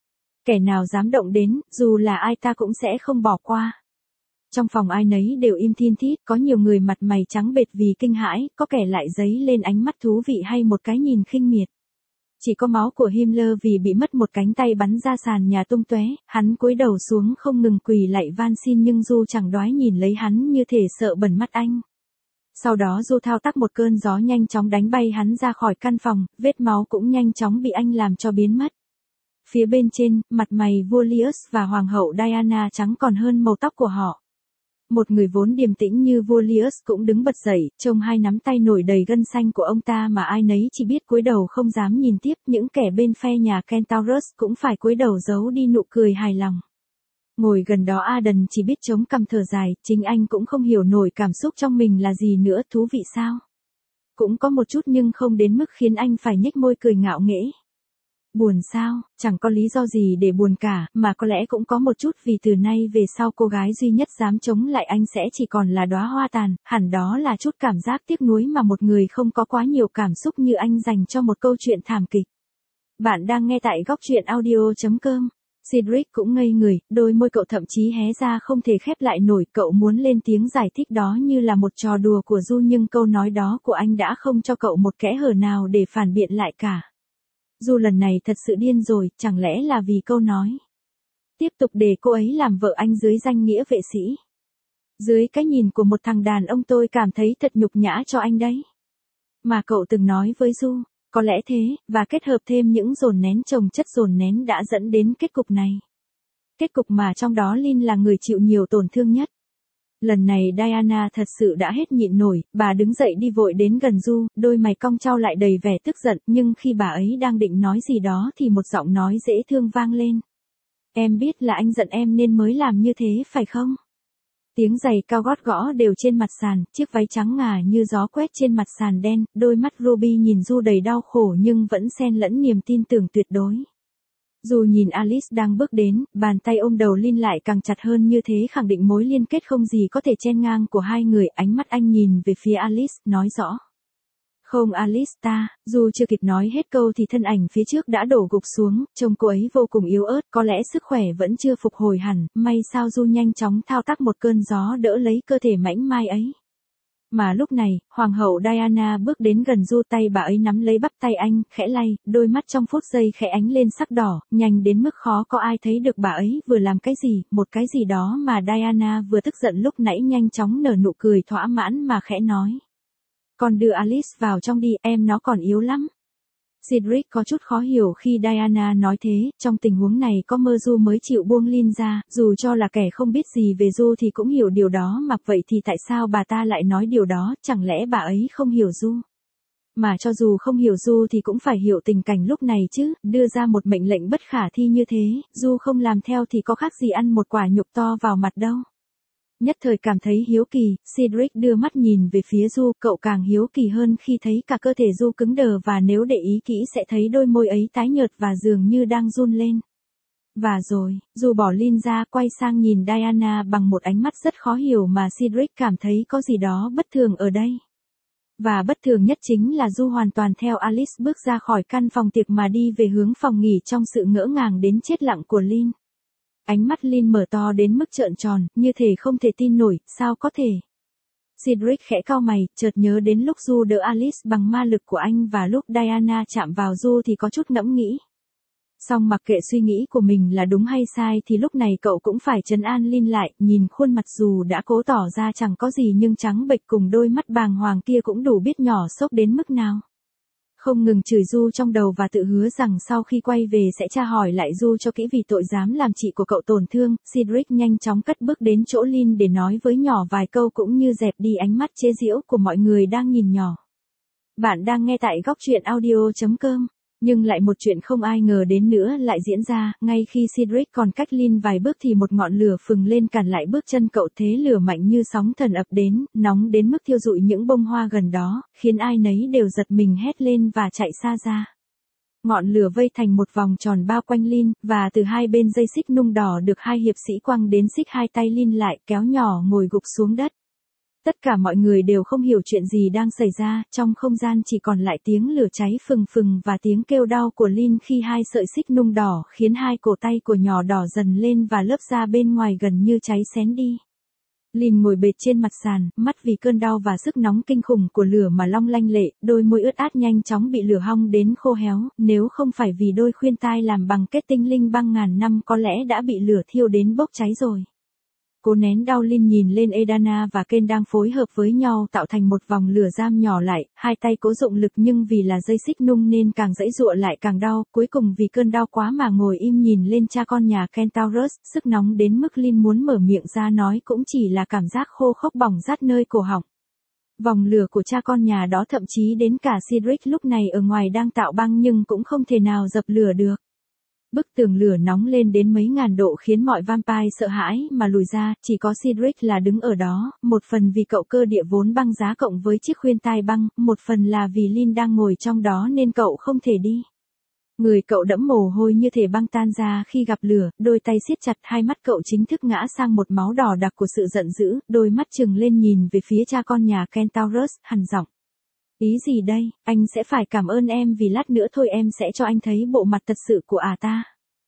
Kẻ nào dám động đến, dù là ai ta cũng sẽ không bỏ qua. Trong phòng ai nấy đều im thin thít, có nhiều người mặt mày trắng bệch vì kinh hãi, có kẻ lại dấy lên ánh mắt thú vị hay một cái nhìn khinh miệt. Chỉ có máu của Himmler vì bị mất một cánh tay bắn ra sàn nhà tung tóe, hắn cúi đầu xuống không ngừng quỳ lạy van xin nhưng Du chẳng đoái nhìn lấy hắn như thể sợ bẩn mắt anh. Sau đó Du thao tác một cơn gió nhanh chóng đánh bay hắn ra khỏi căn phòng, vết máu cũng nhanh chóng bị anh làm cho biến mất. Phía bên trên, mặt mày vua Lius và hoàng hậu Diana trắng còn hơn màu tóc của họ. Một người vốn điềm tĩnh như vua Lius cũng đứng bật dậy, trông hai nắm tay nổi đầy gân xanh của ông ta mà ai nấy chỉ biết cúi đầu không dám nhìn tiếp, những kẻ bên phe nhà Kentaurus cũng phải cúi đầu giấu đi nụ cười hài lòng. Ngồi gần đó Aden chỉ biết chống cằm thở dài, chính anh cũng không hiểu nổi cảm xúc trong mình là gì nữa, thú vị sao? Cũng có một chút nhưng không đến mức khiến anh phải nhếch môi cười ngạo nghễ. Buồn sao, chẳng có lý do gì để buồn cả, mà có lẽ cũng có một chút vì từ nay về sau cô gái duy nhất dám chống lại anh sẽ chỉ còn là đóa hoa tàn, hẳn đó là chút cảm giác tiếc nuối mà một người không có quá nhiều cảm xúc như anh dành cho một câu chuyện thảm kịch. Bạn đang nghe tại góc truyện audio.com. Cedric cũng ngây người, đôi môi cậu thậm chí hé ra không thể khép lại nổi, cậu muốn lên tiếng giải thích đó như là một trò đùa của Du nhưng câu nói đó của anh đã không cho cậu một kẽ hở nào để phản biện lại cả. Du lần này thật sự điên rồi, chẳng lẽ là vì câu nói tiếp tục để cô ấy làm vợ anh dưới danh nghĩa vệ sĩ. Dưới cái nhìn của một thằng đàn ông tôi cảm thấy thật nhục nhã cho anh đấy. Mà cậu từng nói với Du, có lẽ thế, và kết hợp thêm những dồn nén chồng chất dồn nén đã dẫn đến kết cục này. Kết cục mà trong đó Lynn là người chịu nhiều tổn thương nhất. Lần này Diana thật sự đã hết nhịn nổi, bà đứng dậy đi vội đến gần Du, đôi mày cong cau lại đầy vẻ tức giận, nhưng khi bà ấy đang định nói gì đó thì một giọng nói dễ thương vang lên. Em biết là anh giận em nên mới làm như thế phải không? Tiếng giày cao gót gõ đều trên mặt sàn, chiếc váy trắng ngà như gió quét trên mặt sàn đen, đôi mắt Ruby nhìn Du đầy đau khổ nhưng vẫn xen lẫn niềm tin tưởng tuyệt đối. Dù nhìn Alice đang bước đến, bàn tay ôm đầu Lynn lại càng chặt hơn như thế khẳng định mối liên kết không gì có thể chen ngang của hai người, ánh mắt anh nhìn về phía Alice, nói rõ. Không Alice ta, dù chưa kịp nói hết câu thì thân ảnh phía trước đã đổ gục xuống, trông cô ấy vô cùng yếu ớt, có lẽ sức khỏe vẫn chưa phục hồi hẳn, may sao Du nhanh chóng thao tác một cơn gió đỡ lấy cơ thể mảnh mai ấy. Mà lúc này, Hoàng hậu Diana bước đến gần Du, tay bà ấy nắm lấy bắp tay anh, khẽ lay, đôi mắt trong phút giây khẽ ánh lên sắc đỏ, nhanh đến mức khó có ai thấy được bà ấy vừa làm cái gì, một cái gì đó mà Diana vừa tức giận lúc nãy nhanh chóng nở nụ cười thỏa mãn mà khẽ nói. Con đưa Alice vào trong đi, em nó còn yếu lắm. Cedric có chút khó hiểu khi Diana nói thế, trong tình huống này có mơ Du mới chịu buông Lynn ra, dù cho là kẻ không biết gì về Du thì cũng hiểu điều đó mà vậy thì tại sao bà ta lại nói điều đó, chẳng lẽ bà ấy không hiểu Du? Mà cho dù không hiểu Du thì cũng phải hiểu tình cảnh lúc này chứ, đưa ra một mệnh lệnh bất khả thi như thế, Du không làm theo thì có khác gì ăn một quả nhục to vào mặt đâu. Nhất thời cảm thấy hiếu kỳ, Cedric đưa mắt nhìn về phía Du, cậu càng hiếu kỳ hơn khi thấy cả cơ thể Du cứng đờ và nếu để ý kỹ sẽ thấy đôi môi ấy tái nhợt và dường như đang run lên. Và rồi, Du bỏ Lynn ra quay sang nhìn Diana bằng một ánh mắt rất khó hiểu mà Cedric cảm thấy có gì đó bất thường ở đây. Và bất thường nhất chính là Du hoàn toàn theo Alice bước ra khỏi căn phòng tiệc mà đi về hướng phòng nghỉ trong sự ngỡ ngàng đến chết lặng của Lynn. Ánh mắt Lynn mở to đến mức trợn tròn, như thể không thể tin nổi, sao có thể. Cedric khẽ cau mày, chợt nhớ đến lúc Du đỡ Alice bằng ma lực của anh và lúc Diana chạm vào Du thì có chút ngẫm nghĩ. Song mặc kệ suy nghĩ của mình là đúng hay sai thì lúc này cậu cũng phải trấn an Lynn lại, nhìn khuôn mặt dù đã cố tỏ ra chẳng có gì nhưng trắng bệch cùng đôi mắt bàng hoàng kia cũng đủ biết nhỏ xốc đến mức nào. Không ngừng chửi Du trong đầu và tự hứa rằng sau khi quay về sẽ tra hỏi lại Du cho kỹ vì tội dám làm chị của cậu tổn thương, Cedric nhanh chóng cất bước đến chỗ Lynn để nói với nhỏ vài câu cũng như dẹp đi ánh mắt chế giễu của mọi người đang nhìn nhỏ. Bạn đang nghe tại góc truyện audio.com. Nhưng lại một chuyện không ai ngờ đến nữa lại diễn ra, ngay khi Cedric còn cách Lynn vài bước thì một ngọn lửa phừng lên cản lại bước chân cậu, thế lửa mạnh như sóng thần ập đến, nóng đến mức thiêu rụi những bông hoa gần đó, khiến ai nấy đều giật mình hét lên và chạy xa ra. Ngọn lửa vây thành một vòng tròn bao quanh Lynn, và từ hai bên dây xích nung đỏ được hai hiệp sĩ quăng đến xích hai tay Lynn lại, kéo nhỏ ngồi gục xuống đất. Tất cả mọi người đều không hiểu chuyện gì đang xảy ra, trong không gian chỉ còn lại tiếng lửa cháy phừng phừng và tiếng kêu đau của Lynn khi hai sợi xích nung đỏ khiến hai cổ tay của nhỏ đỏ dần lên và lớp da bên ngoài gần như cháy xém đi. Lynn ngồi bệt trên mặt sàn, mắt vì cơn đau và sức nóng kinh khủng của lửa mà long lanh lệ, đôi môi ướt át nhanh chóng bị lửa hong đến khô héo, nếu không phải vì đôi khuyên tai làm bằng kết tinh linh băng ngàn năm có lẽ đã bị lửa thiêu đến bốc cháy rồi. Cố nén đau Lin nhìn lên Edana và Ken đang phối hợp với nhau tạo thành một vòng lửa giam nhỏ lại, hai tay cố dụng lực nhưng vì là dây xích nung nên càng giãy giụa lại càng đau, cuối cùng vì cơn đau quá mà ngồi im nhìn lên cha con nhà Kentaurus, sức nóng đến mức Lin muốn mở miệng ra nói cũng chỉ là cảm giác khô khốc bỏng rát nơi cổ họng. Vòng lửa của cha con nhà đó thậm chí đến cả Cedric lúc này ở ngoài đang tạo băng nhưng cũng không thể nào dập lửa được. Bức tường lửa nóng lên đến mấy ngàn độ khiến mọi vampire sợ hãi mà lùi ra, chỉ có Cedric là đứng ở đó, một phần vì cậu cơ địa vốn băng giá cộng với chiếc khuyên tai băng, một phần là vì Lin đang ngồi trong đó nên cậu không thể đi. Người cậu đẫm mồ hôi như thể băng tan ra khi gặp lửa, đôi tay siết chặt, hai mắt cậu chính thức ngã sang một máu đỏ đặc của sự giận dữ, đôi mắt trừng lên nhìn về phía cha con nhà Kentaurus, hằn giọng. Ý gì đây, anh sẽ phải cảm ơn em vì lát nữa thôi em sẽ cho anh thấy bộ mặt thật sự của ta.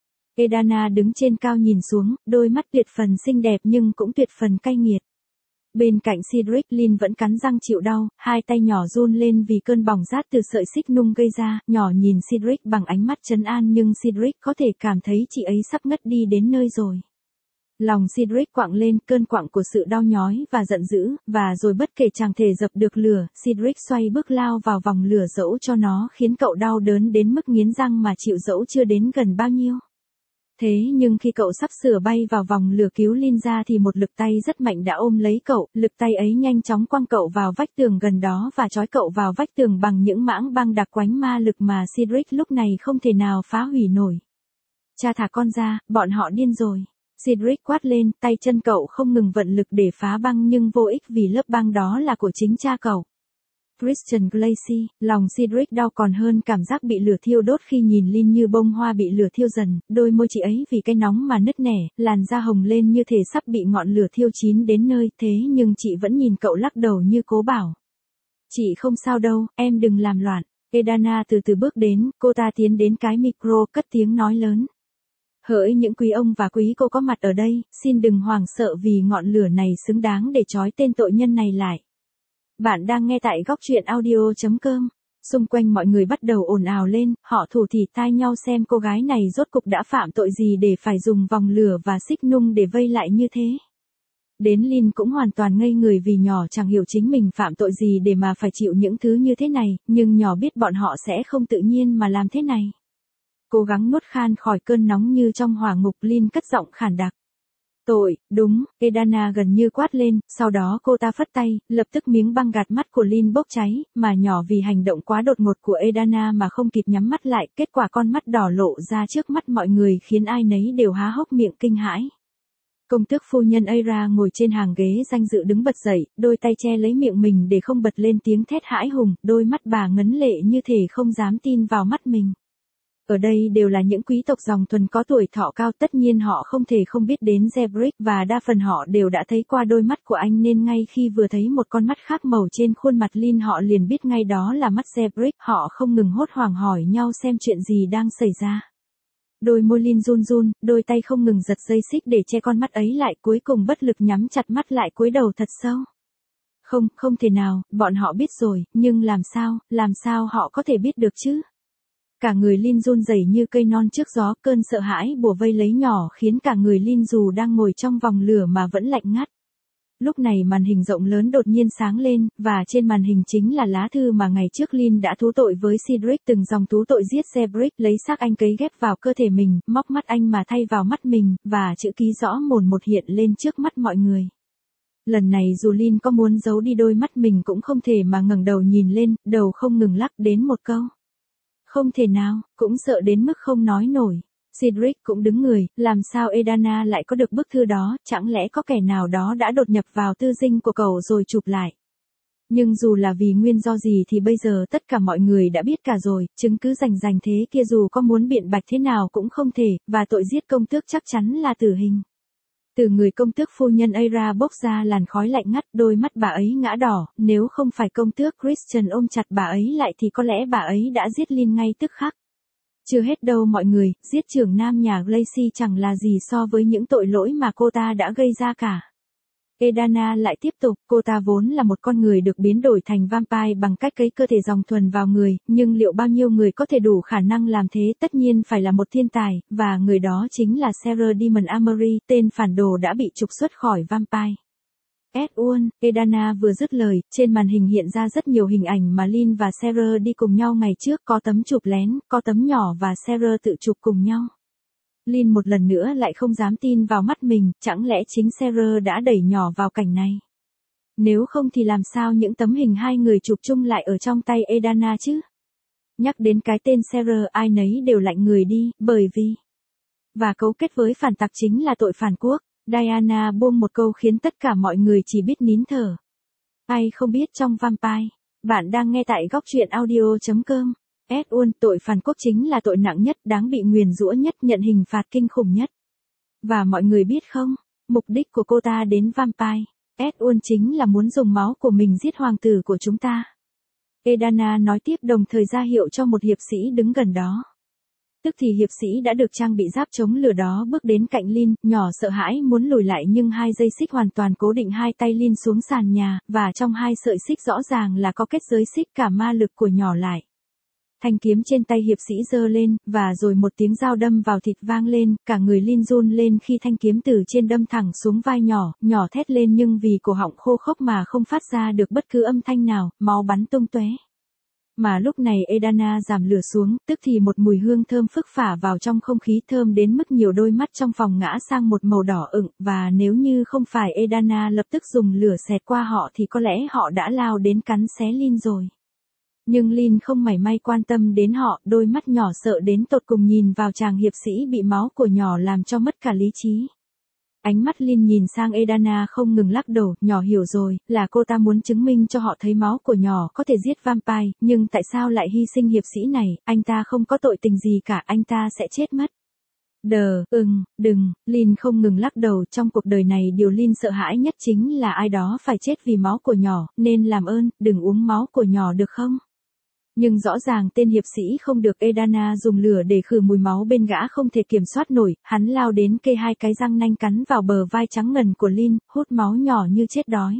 Edana đứng trên cao nhìn xuống, đôi mắt tuyệt phần xinh đẹp nhưng cũng tuyệt phần cay nghiệt. Bên cạnh Cedric, Lin vẫn cắn răng chịu đau, hai tay nhỏ run lên vì cơn bỏng rát từ sợi xích nung gây ra, nhỏ nhìn Cedric bằng ánh mắt trấn an nhưng Cedric có thể cảm thấy chị ấy sắp ngất đi đến nơi rồi. Lòng Cedric quặn lên, cơn quặn của sự đau nhói và giận dữ, và rồi bất kể chẳng thể dập được lửa, Cedric xoay bước lao vào vòng lửa dẫu cho nó khiến cậu đau đớn đến mức nghiến răng mà chịu dẫu chưa đến gần bao nhiêu. Thế nhưng khi cậu sắp sửa bay vào vòng lửa cứu Lin ra thì một lực tay rất mạnh đã ôm lấy cậu, lực tay ấy nhanh chóng quăng cậu vào vách tường gần đó và trói cậu vào vách tường bằng những mảng băng đặc quánh ma lực mà Cedric lúc này không thể nào phá hủy nổi. Cha thả con ra, bọn họ điên rồi. Cedric quát lên, tay chân cậu không ngừng vận lực để phá băng nhưng vô ích vì lớp băng đó là của chính cha cậu. Christian Glacy, lòng Cedric đau còn hơn cảm giác bị lửa thiêu đốt khi nhìn Lin như bông hoa bị lửa thiêu dần, đôi môi chị ấy vì cái nóng mà nứt nẻ, làn da hồng lên như thể sắp bị ngọn lửa thiêu chín đến nơi, thế nhưng chị vẫn nhìn cậu lắc đầu như cố bảo. Chị không sao đâu, em đừng làm loạn. Edana từ từ bước đến, cô ta tiến đến cái micro cất tiếng nói lớn. Hỡi những quý ông và quý cô có mặt ở đây, xin đừng hoảng sợ vì ngọn lửa này xứng đáng để trói tên tội nhân này lại. Bạn đang nghe tại góc truyện audio.com. Xung quanh mọi người bắt đầu ồn ào lên, họ thủ thỉ tai nhau xem cô gái này rốt cục đã phạm tội gì để phải dùng vòng lửa và xích nung để vây lại như thế. Đến Lin cũng hoàn toàn ngây người vì nhỏ chẳng hiểu chính mình phạm tội gì để mà phải chịu những thứ như thế này, nhưng nhỏ biết bọn họ sẽ không tự nhiên mà làm thế này. Cố gắng nuốt khan khỏi cơn nóng như trong hỏa ngục, Lin cất giọng khàn đặc. Tội, đúng, Edana gần như quát lên, sau đó cô ta phất tay, lập tức miếng băng gạt mắt của Lin bốc cháy, mà nhỏ vì hành động quá đột ngột của Edana mà không kịp nhắm mắt lại, kết quả con mắt đỏ lộ ra trước mắt mọi người khiến ai nấy đều há hốc miệng kinh hãi. Công tước phu nhân Aira ngồi trên hàng ghế danh dự đứng bật dậy, đôi tay che lấy miệng mình để không bật lên tiếng thét hãi hùng, đôi mắt bà ngấn lệ như thể không dám tin vào mắt mình. Ở đây đều là những quý tộc dòng thuần có tuổi thọ cao, tất nhiên họ không thể không biết đến Cedric và đa phần họ đều đã thấy qua đôi mắt của anh nên ngay khi vừa thấy một con mắt khác màu trên khuôn mặt Lin họ liền biết ngay đó là mắt Cedric, họ không ngừng hốt hoảng hỏi nhau xem chuyện gì đang xảy ra. Đôi môi Lin run run, đôi tay không ngừng giật dây xích để che con mắt ấy lại, cuối cùng bất lực nhắm chặt mắt lại cúi đầu thật sâu. Không thể nào, bọn họ biết rồi, nhưng làm sao họ có thể biết được chứ? Cả người Lin run rẩy như cây non trước gió, cơn sợ hãi bủa vây lấy nhỏ khiến cả người Lin dù đang ngồi trong vòng lửa mà vẫn lạnh ngắt. Lúc này màn hình rộng lớn đột nhiên sáng lên, và trên màn hình chính là lá thư mà ngày trước Lin đã thú tội với Cedric, từng dòng thú tội giết Cedric, lấy xác anh cấy ghép vào cơ thể mình, móc mắt anh mà thay vào mắt mình, và chữ ký rõ mồn một hiện lên trước mắt mọi người. Lần này dù Lin có muốn giấu đi đôi mắt mình cũng không thể mà ngẩng đầu nhìn lên, đầu không ngừng lắc đến một câu. Không thể nào, cũng sợ đến mức không nói nổi. Cedric cũng đứng người, làm sao Edana lại có được bức thư đó, chẳng lẽ có kẻ nào đó đã đột nhập vào tư dinh của cậu rồi chụp lại. Nhưng dù là vì nguyên do gì thì bây giờ tất cả mọi người đã biết cả rồi, chứng cứ rành thế kia dù có muốn biện bạch thế nào cũng không thể, và tội giết công tước chắc chắn là tử hình. Từ người công tước phu nhân Aira bốc ra làn khói lạnh ngắt, đôi mắt bà ấy ngã đỏ, nếu không phải công tước Christian ôm chặt bà ấy lại thì có lẽ bà ấy đã giết Lin ngay tức khắc. Chưa hết đâu mọi người, giết trưởng nam nhà Glacy chẳng là gì so với những tội lỗi mà cô ta đã gây ra cả. Edana lại tiếp tục, cô ta vốn là một con người được biến đổi thành vampire bằng cách cấy cơ thể dòng thuần vào người, nhưng liệu bao nhiêu người có thể đủ khả năng làm thế? Tất nhiên phải là một thiên tài, và người đó chính là Sarah Demon Amory, tên phản đồ đã bị trục xuất khỏi vampire. Edward, Edana vừa dứt lời, trên màn hình hiện ra rất nhiều hình ảnh mà Lynn và Sarah đi cùng nhau ngày trước, có tấm chụp lén, có tấm nhỏ và Sarah tự chụp cùng nhau. Lynn một lần nữa lại không dám tin vào mắt mình, chẳng lẽ chính Sarah đã đẩy nhỏ vào cảnh này? Nếu không thì làm sao những tấm hình hai người chụp chung lại ở trong tay Edana chứ? Nhắc đến cái tên Sarah ai nấy đều lạnh người đi, bởi vì và cấu kết với phản tặc chính là tội phản quốc. Diana buông một câu khiến tất cả mọi người chỉ biết nín thở. Ai không biết trong Vampire. Bạn đang nghe tại góc truyện audio.com. Edward, tội phản quốc chính là tội nặng nhất, đáng bị nguyền rủa nhất, nhận hình phạt kinh khủng nhất. Và mọi người biết không, mục đích của cô ta đến Vampire, Edward chính là muốn dùng máu của mình giết hoàng tử của chúng ta. Edana nói tiếp đồng thời ra hiệu cho một hiệp sĩ đứng gần đó. Tức thì hiệp sĩ đã được trang bị giáp chống lửa đó bước đến cạnh Lynn, nhỏ sợ hãi muốn lùi lại nhưng hai dây xích hoàn toàn cố định hai tay Lynn xuống sàn nhà, và trong hai sợi xích rõ ràng là có kết giới xích cả ma lực của nhỏ lại. Thanh kiếm trên tay hiệp sĩ giơ lên, và rồi một tiếng dao đâm vào thịt vang lên, cả người Lynn run lên khi thanh kiếm từ trên đâm thẳng xuống vai nhỏ, nhỏ thét lên nhưng vì cổ họng khô khốc mà không phát ra được bất cứ âm thanh nào, máu bắn tung tóe. Mà lúc này Edana giảm lửa xuống, tức thì một mùi hương thơm phức phả vào trong không khí, thơm đến mức nhiều đôi mắt trong phòng ngã sang một màu đỏ ửng, và nếu như không phải Edana lập tức dùng lửa xẹt qua họ thì có lẽ họ đã lao đến cắn xé Lynn rồi. Nhưng Lynn không mảy may quan tâm đến họ, đôi mắt nhỏ sợ đến tột cùng nhìn vào chàng hiệp sĩ bị máu của nhỏ làm cho mất cả lý trí. Ánh mắt Lynn nhìn sang Edana không ngừng lắc đầu, nhỏ hiểu rồi, là cô ta muốn chứng minh cho họ thấy máu của nhỏ có thể giết vampire, nhưng tại sao lại hy sinh hiệp sĩ này, anh ta không có tội tình gì cả, anh ta sẽ chết mất. Đừng, Lynn không ngừng lắc đầu, trong cuộc đời này điều Lynn sợ hãi nhất chính là ai đó phải chết vì máu của nhỏ, nên làm ơn, đừng uống máu của nhỏ được không? Nhưng rõ ràng tên hiệp sĩ không được. Edana dùng lửa để khử mùi máu bên gã không thể kiểm soát nổi, hắn lao đến kê hai cái răng nanh cắn vào bờ vai trắng ngần của Lynn, hút máu nhỏ như chết đói.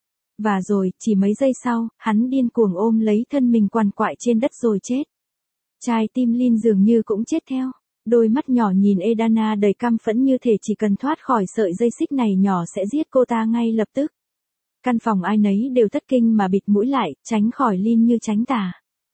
Và rồi, chỉ mấy giây sau, hắn điên cuồng ôm lấy thân mình quằn quại trên đất rồi chết. Trái tim Lynn dường như cũng chết theo. Đôi mắt nhỏ nhìn Edana đầy căm phẫn như thể chỉ cần thoát khỏi sợi dây xích này nhỏ sẽ giết cô ta ngay lập tức. Căn phòng ai nấy đều thất kinh mà bịt mũi lại, tránh khỏi Lynn như tránh tà.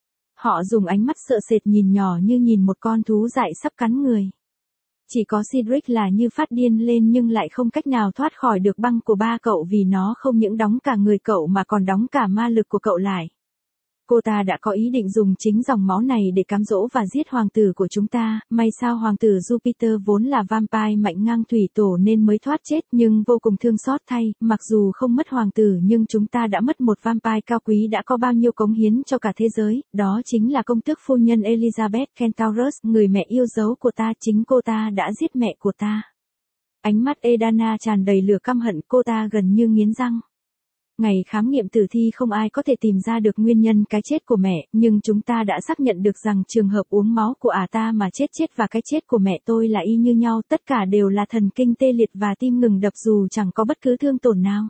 Họ dùng ánh mắt sợ sệt nhìn nhỏ như nhìn một con thú dại sắp cắn người. Chỉ có Cedric là như phát điên lên nhưng lại không cách nào thoát khỏi được băng của ba cậu vì nó không những đóng cả người cậu mà còn đóng cả ma lực của cậu lại. Cô ta đã có ý định dùng chính dòng máu này để cám dỗ và giết hoàng tử của chúng ta, may sao hoàng tử Jupiter vốn là vampire mạnh ngang thủy tổ nên mới thoát chết, nhưng vô cùng thương xót thay, mặc dù không mất hoàng tử nhưng chúng ta đã mất một vampire cao quý đã có bao nhiêu cống hiến cho cả thế giới, đó chính là công tước phu nhân Elizabeth Kentaurus, người mẹ yêu dấu của ta, chính cô ta đã giết mẹ của ta. Ánh mắt Edana tràn đầy lửa căm hận, cô ta gần như nghiến răng. Ngày khám nghiệm tử thi không ai có thể tìm ra được nguyên nhân cái chết của mẹ, nhưng chúng ta đã xác nhận được rằng trường hợp uống máu của ta mà chết và cái chết của mẹ tôi là y như nhau, tất cả đều là thần kinh tê liệt và tim ngừng đập dù chẳng có bất cứ thương tổn nào.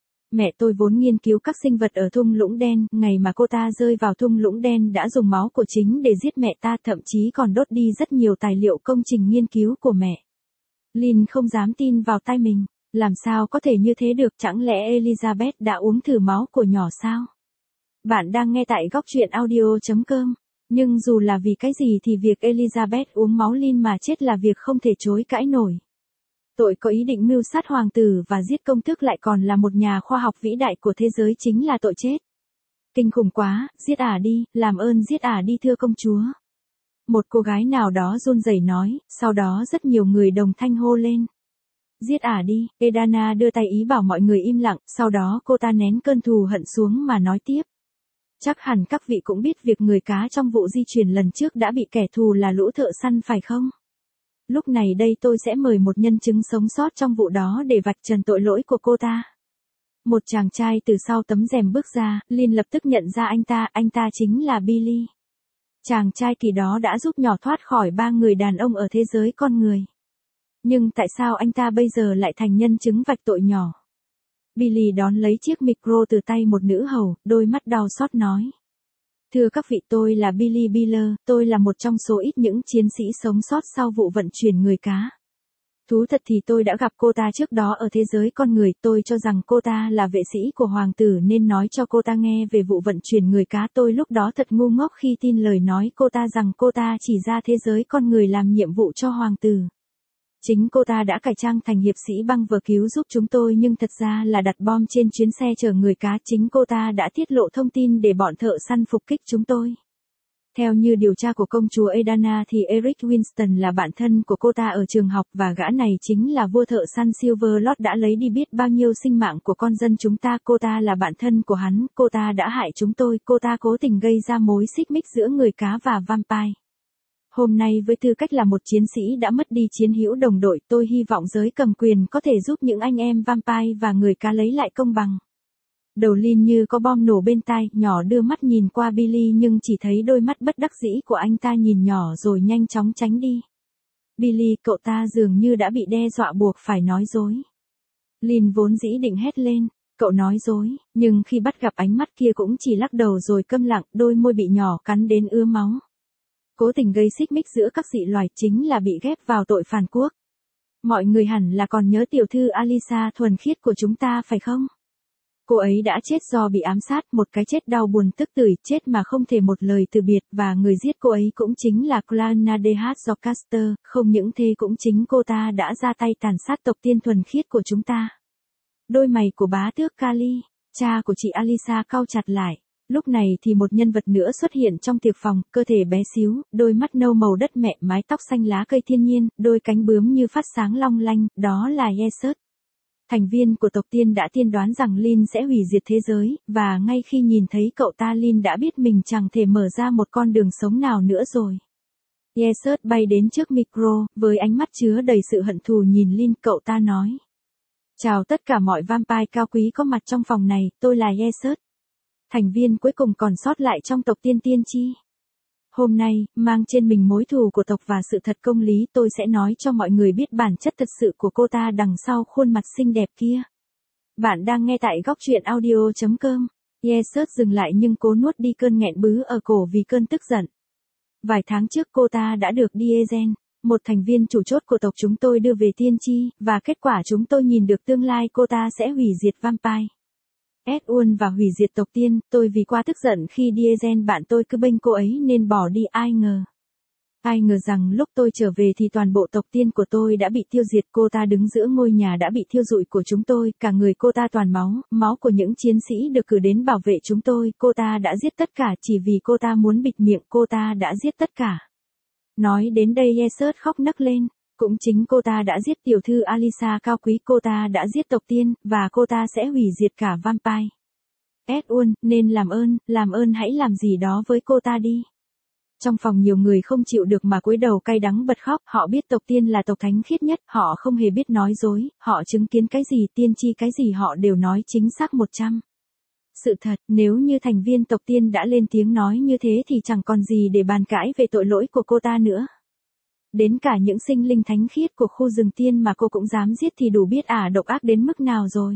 Mẹ tôi vốn nghiên cứu các sinh vật ở thung lũng đen, ngày mà cô ta rơi vào thung lũng đen đã dùng máu của chính để giết mẹ ta, thậm chí còn đốt đi rất nhiều tài liệu công trình nghiên cứu của mẹ. Lynn không dám tin vào tai mình. Làm sao có thể như thế được, chẳng lẽ Elizabeth đã uống thử máu của nhỏ sao? Bạn đang nghe tại góc truyện audio.com. Nhưng dù là vì cái gì thì việc Elizabeth uống máu Lynn mà chết là việc không thể chối cãi nổi. Tội có ý định mưu sát hoàng tử và giết công tước lại còn là một nhà khoa học vĩ đại của thế giới chính là tội chết. Kinh khủng quá, giết đi, làm ơn giết đi thưa công chúa. Một cô gái nào đó run rẩy nói, sau đó rất nhiều người đồng thanh hô lên. Giết đi, Edana đưa tay ý bảo mọi người im lặng, sau đó cô ta nén cơn thù hận xuống mà nói tiếp. Chắc hẳn các vị cũng biết việc người cá trong vụ di chuyển lần trước đã bị kẻ thù là lũ thợ săn phải không? Lúc này đây tôi sẽ mời một nhân chứng sống sót trong vụ đó để vạch trần tội lỗi của cô ta. Một chàng trai từ sau tấm rèm bước ra, Lynn lập tức nhận ra anh ta chính là Billy. Chàng trai kỳ đó đã giúp nhỏ thoát khỏi 3 người đàn ông ở thế giới con người. Nhưng tại sao anh ta bây giờ lại thành nhân chứng vạch tội nhỏ? Billy đón lấy chiếc micro từ tay một nữ hầu, đôi mắt đau xót nói. Thưa các vị, tôi là Billy Biller, tôi là một trong số ít những chiến sĩ sống sót sau vụ vận chuyển người cá. Thú thật thì tôi đã gặp cô ta trước đó ở thế giới con người, tôi cho rằng cô ta là vệ sĩ của hoàng tử nên nói cho cô ta nghe về vụ vận chuyển người cá. Tôi lúc đó thật ngu ngốc khi tin lời nói cô ta rằng cô ta chỉ ra thế giới con người làm nhiệm vụ cho hoàng tử. Chính cô ta đã cải trang thành hiệp sĩ băng vừa cứu giúp chúng tôi nhưng thật ra là đặt bom trên chuyến xe chở người cá. Chính cô ta đã tiết lộ thông tin để bọn thợ săn phục kích chúng tôi. Theo như điều tra của công chúa Edana thì Eric Winston là bạn thân của cô ta ở trường học và gã này chính là vua thợ săn Silverlord đã lấy đi biết bao nhiêu sinh mạng của con dân chúng ta. Cô ta là bạn thân của hắn, cô ta đã hại chúng tôi, cô ta cố tình gây ra mối xích mích giữa người cá và vampire. Hôm nay với tư cách là một chiến sĩ đã mất đi chiến hữu đồng đội, tôi hy vọng giới cầm quyền có thể giúp những anh em vampire và người cá lấy lại công bằng. Đầu Lin như có bom nổ bên tai, nhỏ đưa mắt nhìn qua Billy nhưng chỉ thấy đôi mắt bất đắc dĩ của anh ta nhìn nhỏ rồi nhanh chóng tránh đi. Billy, cậu ta dường như đã bị đe dọa buộc phải nói dối. Lin vốn dĩ định hét lên, cậu nói dối, nhưng khi bắt gặp ánh mắt kia cũng chỉ lắc đầu rồi câm lặng, đôi môi bị nhỏ cắn đến ứa máu. Cố tình gây xích mích giữa các dị loài chính là bị ghép vào tội phản quốc. Mọi người hẳn là còn nhớ tiểu thư Alisa thuần khiết của chúng ta phải không? Cô ấy đã chết do bị ám sát, một cái chết đau buồn tức tưởi, chết mà không thể một lời từ biệt, và người giết cô ấy cũng chính là Clanna DH Jocaster, không những thế cũng chính cô ta đã ra tay tàn sát tộc tiên thuần khiết của chúng ta. Đôi mày của bá tước Kali, cha của chị Alisa cau chặt lại. Lúc này thì một nhân vật nữa xuất hiện trong tiệc phòng, cơ thể bé xíu, đôi mắt nâu màu đất mẹ, mái tóc xanh lá cây thiên nhiên, đôi cánh bướm như phát sáng long lanh, đó là Yesert. Thành viên của tộc tiên đã tiên đoán rằng Lin sẽ hủy diệt thế giới, và ngay khi nhìn thấy cậu ta Lin đã biết mình chẳng thể mở ra một con đường sống nào nữa rồi. Yesert bay đến trước micro, với ánh mắt chứa đầy sự hận thù nhìn Lin, cậu ta nói. Chào tất cả mọi vampire cao quý có mặt trong phòng này, tôi là Yesert. Thành viên cuối cùng còn sót lại trong tộc tiên tiên tri. Hôm nay, mang trên mình mối thù của tộc và sự thật công lý, tôi sẽ nói cho mọi người biết bản chất thật sự của cô ta đằng sau khuôn mặt xinh đẹp kia. Bạn đang nghe tại góc truyện audio.com. Yesert dừng lại nhưng cố nuốt đi cơn nghẹn bứ ở cổ vì cơn tức giận. Vài tháng trước cô ta đã được Diezen, một thành viên chủ chốt của tộc chúng tôi đưa về tiên tri, và kết quả chúng tôi nhìn được tương lai cô ta sẽ hủy diệt vampire. Edwin và hủy diệt tộc tiên, tôi vì quá tức giận khi Diezen bạn tôi cứ bênh cô ấy nên bỏ đi, ai ngờ rằng lúc tôi trở về thì toàn bộ tộc tiên của tôi đã bị tiêu diệt, cô ta đứng giữa ngôi nhà đã bị thiêu rụi của chúng tôi, cả người cô ta toàn máu, máu của những chiến sĩ được cử đến bảo vệ chúng tôi, cô ta đã giết tất cả chỉ vì cô ta muốn bịt miệng, cô ta đã giết tất cả. Nói đến đây Yesert khóc nấc lên. Cũng chính cô ta đã giết tiểu thư Alisa cao quý, cô ta đã giết tộc tiên, và cô ta sẽ hủy diệt cả vampire. Edwin, nên làm ơn hãy làm gì đó với cô ta đi. Trong phòng nhiều người không chịu được mà cúi đầu cay đắng bật khóc, họ biết tộc tiên là tộc thánh khiết nhất, họ không hề biết nói dối, họ chứng kiến cái gì tiên tri cái gì họ đều nói chính xác 100. Sự thật, nếu như thành viên tộc tiên đã lên tiếng nói như thế thì chẳng còn gì để bàn cãi về tội lỗi của cô ta nữa. Đến cả những sinh linh thánh khiết của khu rừng tiên mà cô cũng dám giết thì đủ biết độc ác đến mức nào rồi.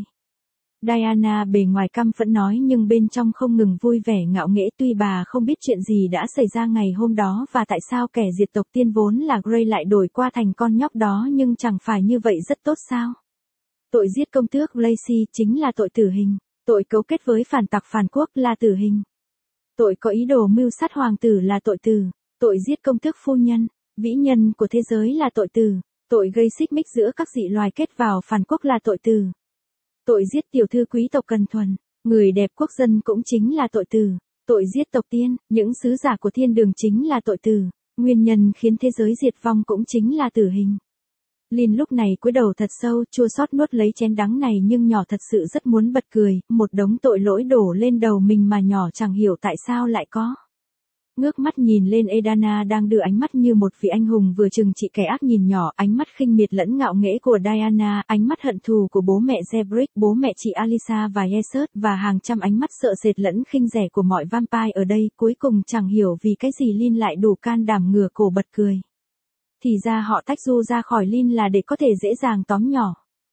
Diana bề ngoài căm phẫn nói nhưng bên trong không ngừng vui vẻ ngạo nghễ, tuy bà không biết chuyện gì đã xảy ra ngày hôm đó và tại sao kẻ diệt tộc tiên vốn là Grey lại đổi qua thành con nhóc đó, nhưng chẳng phải như vậy rất tốt sao? Tội giết công tước Lacey chính là tội tử hình, tội cấu kết với phản tặc phản quốc là tử hình. Tội có ý đồ mưu sát hoàng tử là tội tử, tội giết công tước phu nhân, vĩ nhân của thế giới là tội tử, tội gây xích mích giữa các dị loài kết vào phản quốc là tội tử. Tội giết tiểu thư quý tộc Cần Thuần, người đẹp quốc dân cũng chính là tội tử, tội giết tộc tiên, những sứ giả của thiên đường chính là tội tử, nguyên nhân khiến thế giới diệt vong cũng chính là tử hình. Lin lúc này cúi đầu thật sâu, chua xót nuốt lấy chén đắng này nhưng nhỏ thật sự rất muốn bật cười, một đống tội lỗi đổ lên đầu mình mà nhỏ chẳng hiểu tại sao lại có. Ngước mắt nhìn lên Edana đang đưa ánh mắt như một vị anh hùng vừa trừng trị kẻ ác nhìn nhỏ, ánh mắt khinh miệt lẫn ngạo nghễ của Diana, ánh mắt hận thù của bố mẹ Zebrick, bố mẹ chị Alisa và Yesert, và hàng trăm ánh mắt sợ sệt lẫn khinh rẻ của mọi vampire ở đây, cuối cùng chẳng hiểu vì cái gì Lin lại đủ can đảm ngửa cổ bật cười. Thì ra họ tách Du ra khỏi Lin là để có thể dễ dàng tóm nhỏ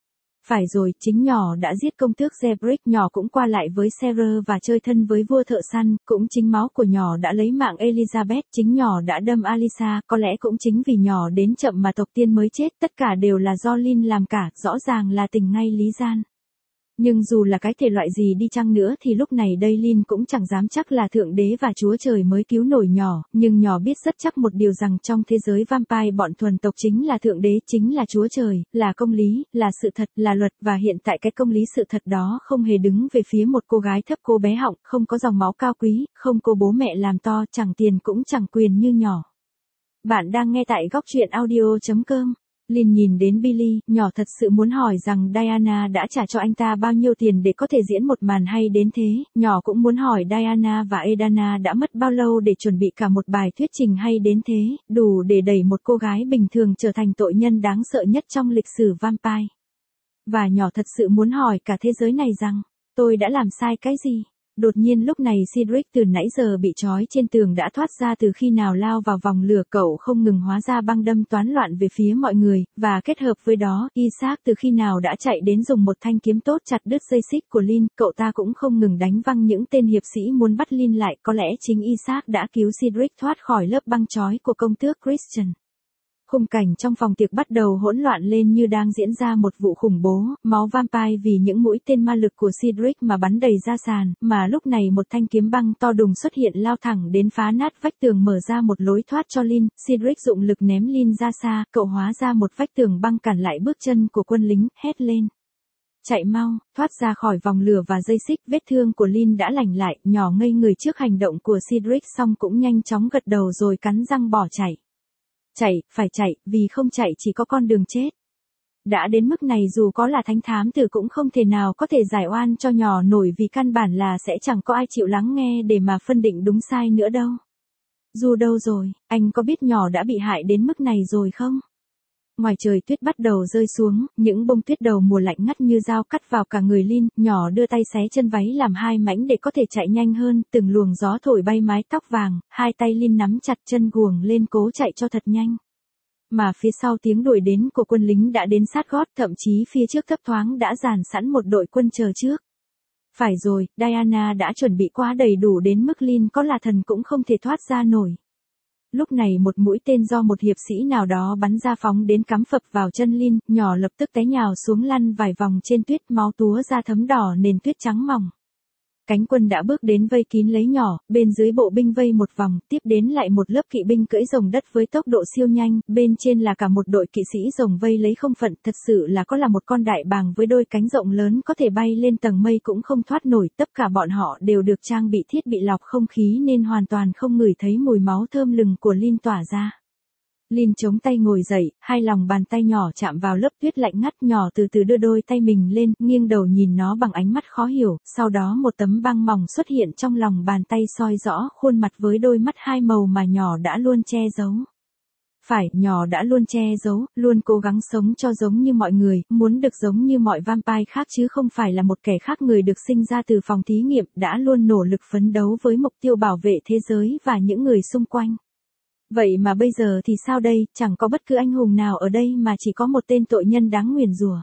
Phải rồi, chính nhỏ đã giết công tước Zebrick, nhỏ cũng qua lại với Serer và chơi thân với vua thợ săn, cũng chính máu của nhỏ đã lấy mạng Elizabeth, chính nhỏ đã đâm Alisa, có lẽ cũng chính vì nhỏ đến chậm mà tộc tiên mới chết, tất cả đều là do Lynn làm cả, rõ ràng là tình ngay lý gian. Nhưng dù là cái thể loại gì đi chăng nữa thì lúc này đây Lynn cũng chẳng dám chắc là Thượng Đế và Chúa Trời mới cứu nổi nhỏ, nhưng nhỏ biết rất chắc một điều rằng trong thế giới vampire bọn thuần tộc chính là Thượng Đế, chính là Chúa Trời, là công lý, là sự thật, là luật, và hiện tại cái công lý sự thật đó không hề đứng về phía một cô gái thấp cô bé họng, không có dòng máu cao quý, không cô bố mẹ làm to, chẳng tiền cũng chẳng quyền như nhỏ. Bạn đang nghe tại góc truyện audio.com. Lynn nhìn đến Billy, nhỏ thật sự muốn hỏi rằng Diana đã trả cho anh ta bao nhiêu tiền để có thể diễn một màn hay đến thế, nhỏ cũng muốn hỏi Diana và Edana đã mất bao lâu để chuẩn bị cả một bài thuyết trình hay đến thế, đủ để đẩy một cô gái bình thường trở thành tội nhân đáng sợ nhất trong lịch sử vampire. Và nhỏ thật sự muốn hỏi cả thế giới này rằng, tôi đã làm sai cái gì? Đột nhiên lúc này Cedric từ nãy giờ bị trói trên tường đã thoát ra từ khi nào lao vào vòng lửa, cậu không ngừng hóa ra băng đâm toán loạn về phía mọi người, và kết hợp với đó, Isaac từ khi nào đã chạy đến dùng một thanh kiếm tốt chặt đứt dây xích của Lynn, cậu ta cũng không ngừng đánh văng những tên hiệp sĩ muốn bắt Lynn lại, có lẽ chính Isaac đã cứu Cedric thoát khỏi lớp băng trói của công tước Christian. Khung cảnh trong phòng tiệc bắt đầu hỗn loạn lên như đang diễn ra một vụ khủng bố, máu vampire vì những mũi tên ma lực của Cedric mà bắn đầy ra sàn, mà lúc này một thanh kiếm băng to đùng xuất hiện lao thẳng đến phá nát vách tường mở ra một lối thoát cho Lynn, Cedric dụng lực ném Lynn ra xa, cậu hóa ra một vách tường băng cản lại bước chân của quân lính, hét lên. Chạy mau, thoát ra khỏi vòng lửa và dây xích, vết thương của Lynn đã lành lại, nhỏ ngây người trước hành động của Cedric xong cũng nhanh chóng gật đầu rồi cắn răng bỏ chạy. Chạy, phải chạy, vì không chạy chỉ có con đường chết. Đã đến mức này dù có là thánh thám tử cũng không thể nào có thể giải oan cho nhỏ nổi vì căn bản là sẽ chẳng có ai chịu lắng nghe để mà phân định đúng sai nữa đâu. Dù đâu rồi, anh có biết nhỏ đã bị hại đến mức này rồi không? Ngoài trời tuyết bắt đầu rơi xuống, những bông tuyết đầu mùa lạnh ngắt như dao cắt vào cả người Lynn, nhỏ đưa tay xé chân váy làm hai mảnh để có thể chạy nhanh hơn, từng luồng gió thổi bay mái tóc vàng, hai tay Lynn nắm chặt chân guồng lên cố chạy cho thật nhanh. Mà phía sau tiếng đuổi đến của quân lính đã đến sát gót, thậm chí phía trước thấp thoáng đã dàn sẵn một đội quân chờ trước. Phải rồi, Diana đã chuẩn bị quá đầy đủ đến mức Lynn có là thần cũng không thể thoát ra nổi. Lúc này một mũi tên do một hiệp sĩ nào đó bắn ra phóng đến cắm phập vào chân Lynn, nhỏ lập tức té nhào xuống lăn vài vòng trên tuyết, máu túa ra thấm đỏ nền tuyết trắng mỏng. Cánh quân đã bước đến vây kín lấy nhỏ, bên dưới bộ binh vây một vòng, tiếp đến lại một lớp kỵ binh cưỡi rồng đất với tốc độ siêu nhanh, bên trên là cả một đội kỵ sĩ rồng vây lấy không phận, thật sự là có là một con đại bàng với đôi cánh rộng lớn có thể bay lên tầng mây cũng không thoát nổi, tất cả bọn họ đều được trang bị thiết bị lọc không khí nên hoàn toàn không ngửi thấy mùi máu thơm lừng của Lynn tỏa ra. Lynn chống tay ngồi dậy, hai lòng bàn tay nhỏ chạm vào lớp tuyết lạnh ngắt, nhỏ từ từ đưa đôi tay mình lên, nghiêng đầu nhìn nó bằng ánh mắt khó hiểu, sau đó một tấm băng mỏng xuất hiện trong lòng bàn tay soi rõ khuôn mặt với đôi mắt hai màu mà nhỏ đã luôn che giấu. Phải, nhỏ đã luôn che giấu, luôn cố gắng sống cho giống như mọi người, muốn được giống như mọi vampire khác chứ không phải là một kẻ khác, người được sinh ra từ phòng thí nghiệm, đã luôn nỗ lực phấn đấu với mục tiêu bảo vệ thế giới và những người xung quanh. Vậy mà bây giờ thì sao đây, chẳng có bất cứ anh hùng nào ở đây mà chỉ có một tên tội nhân đáng nguyền rủa.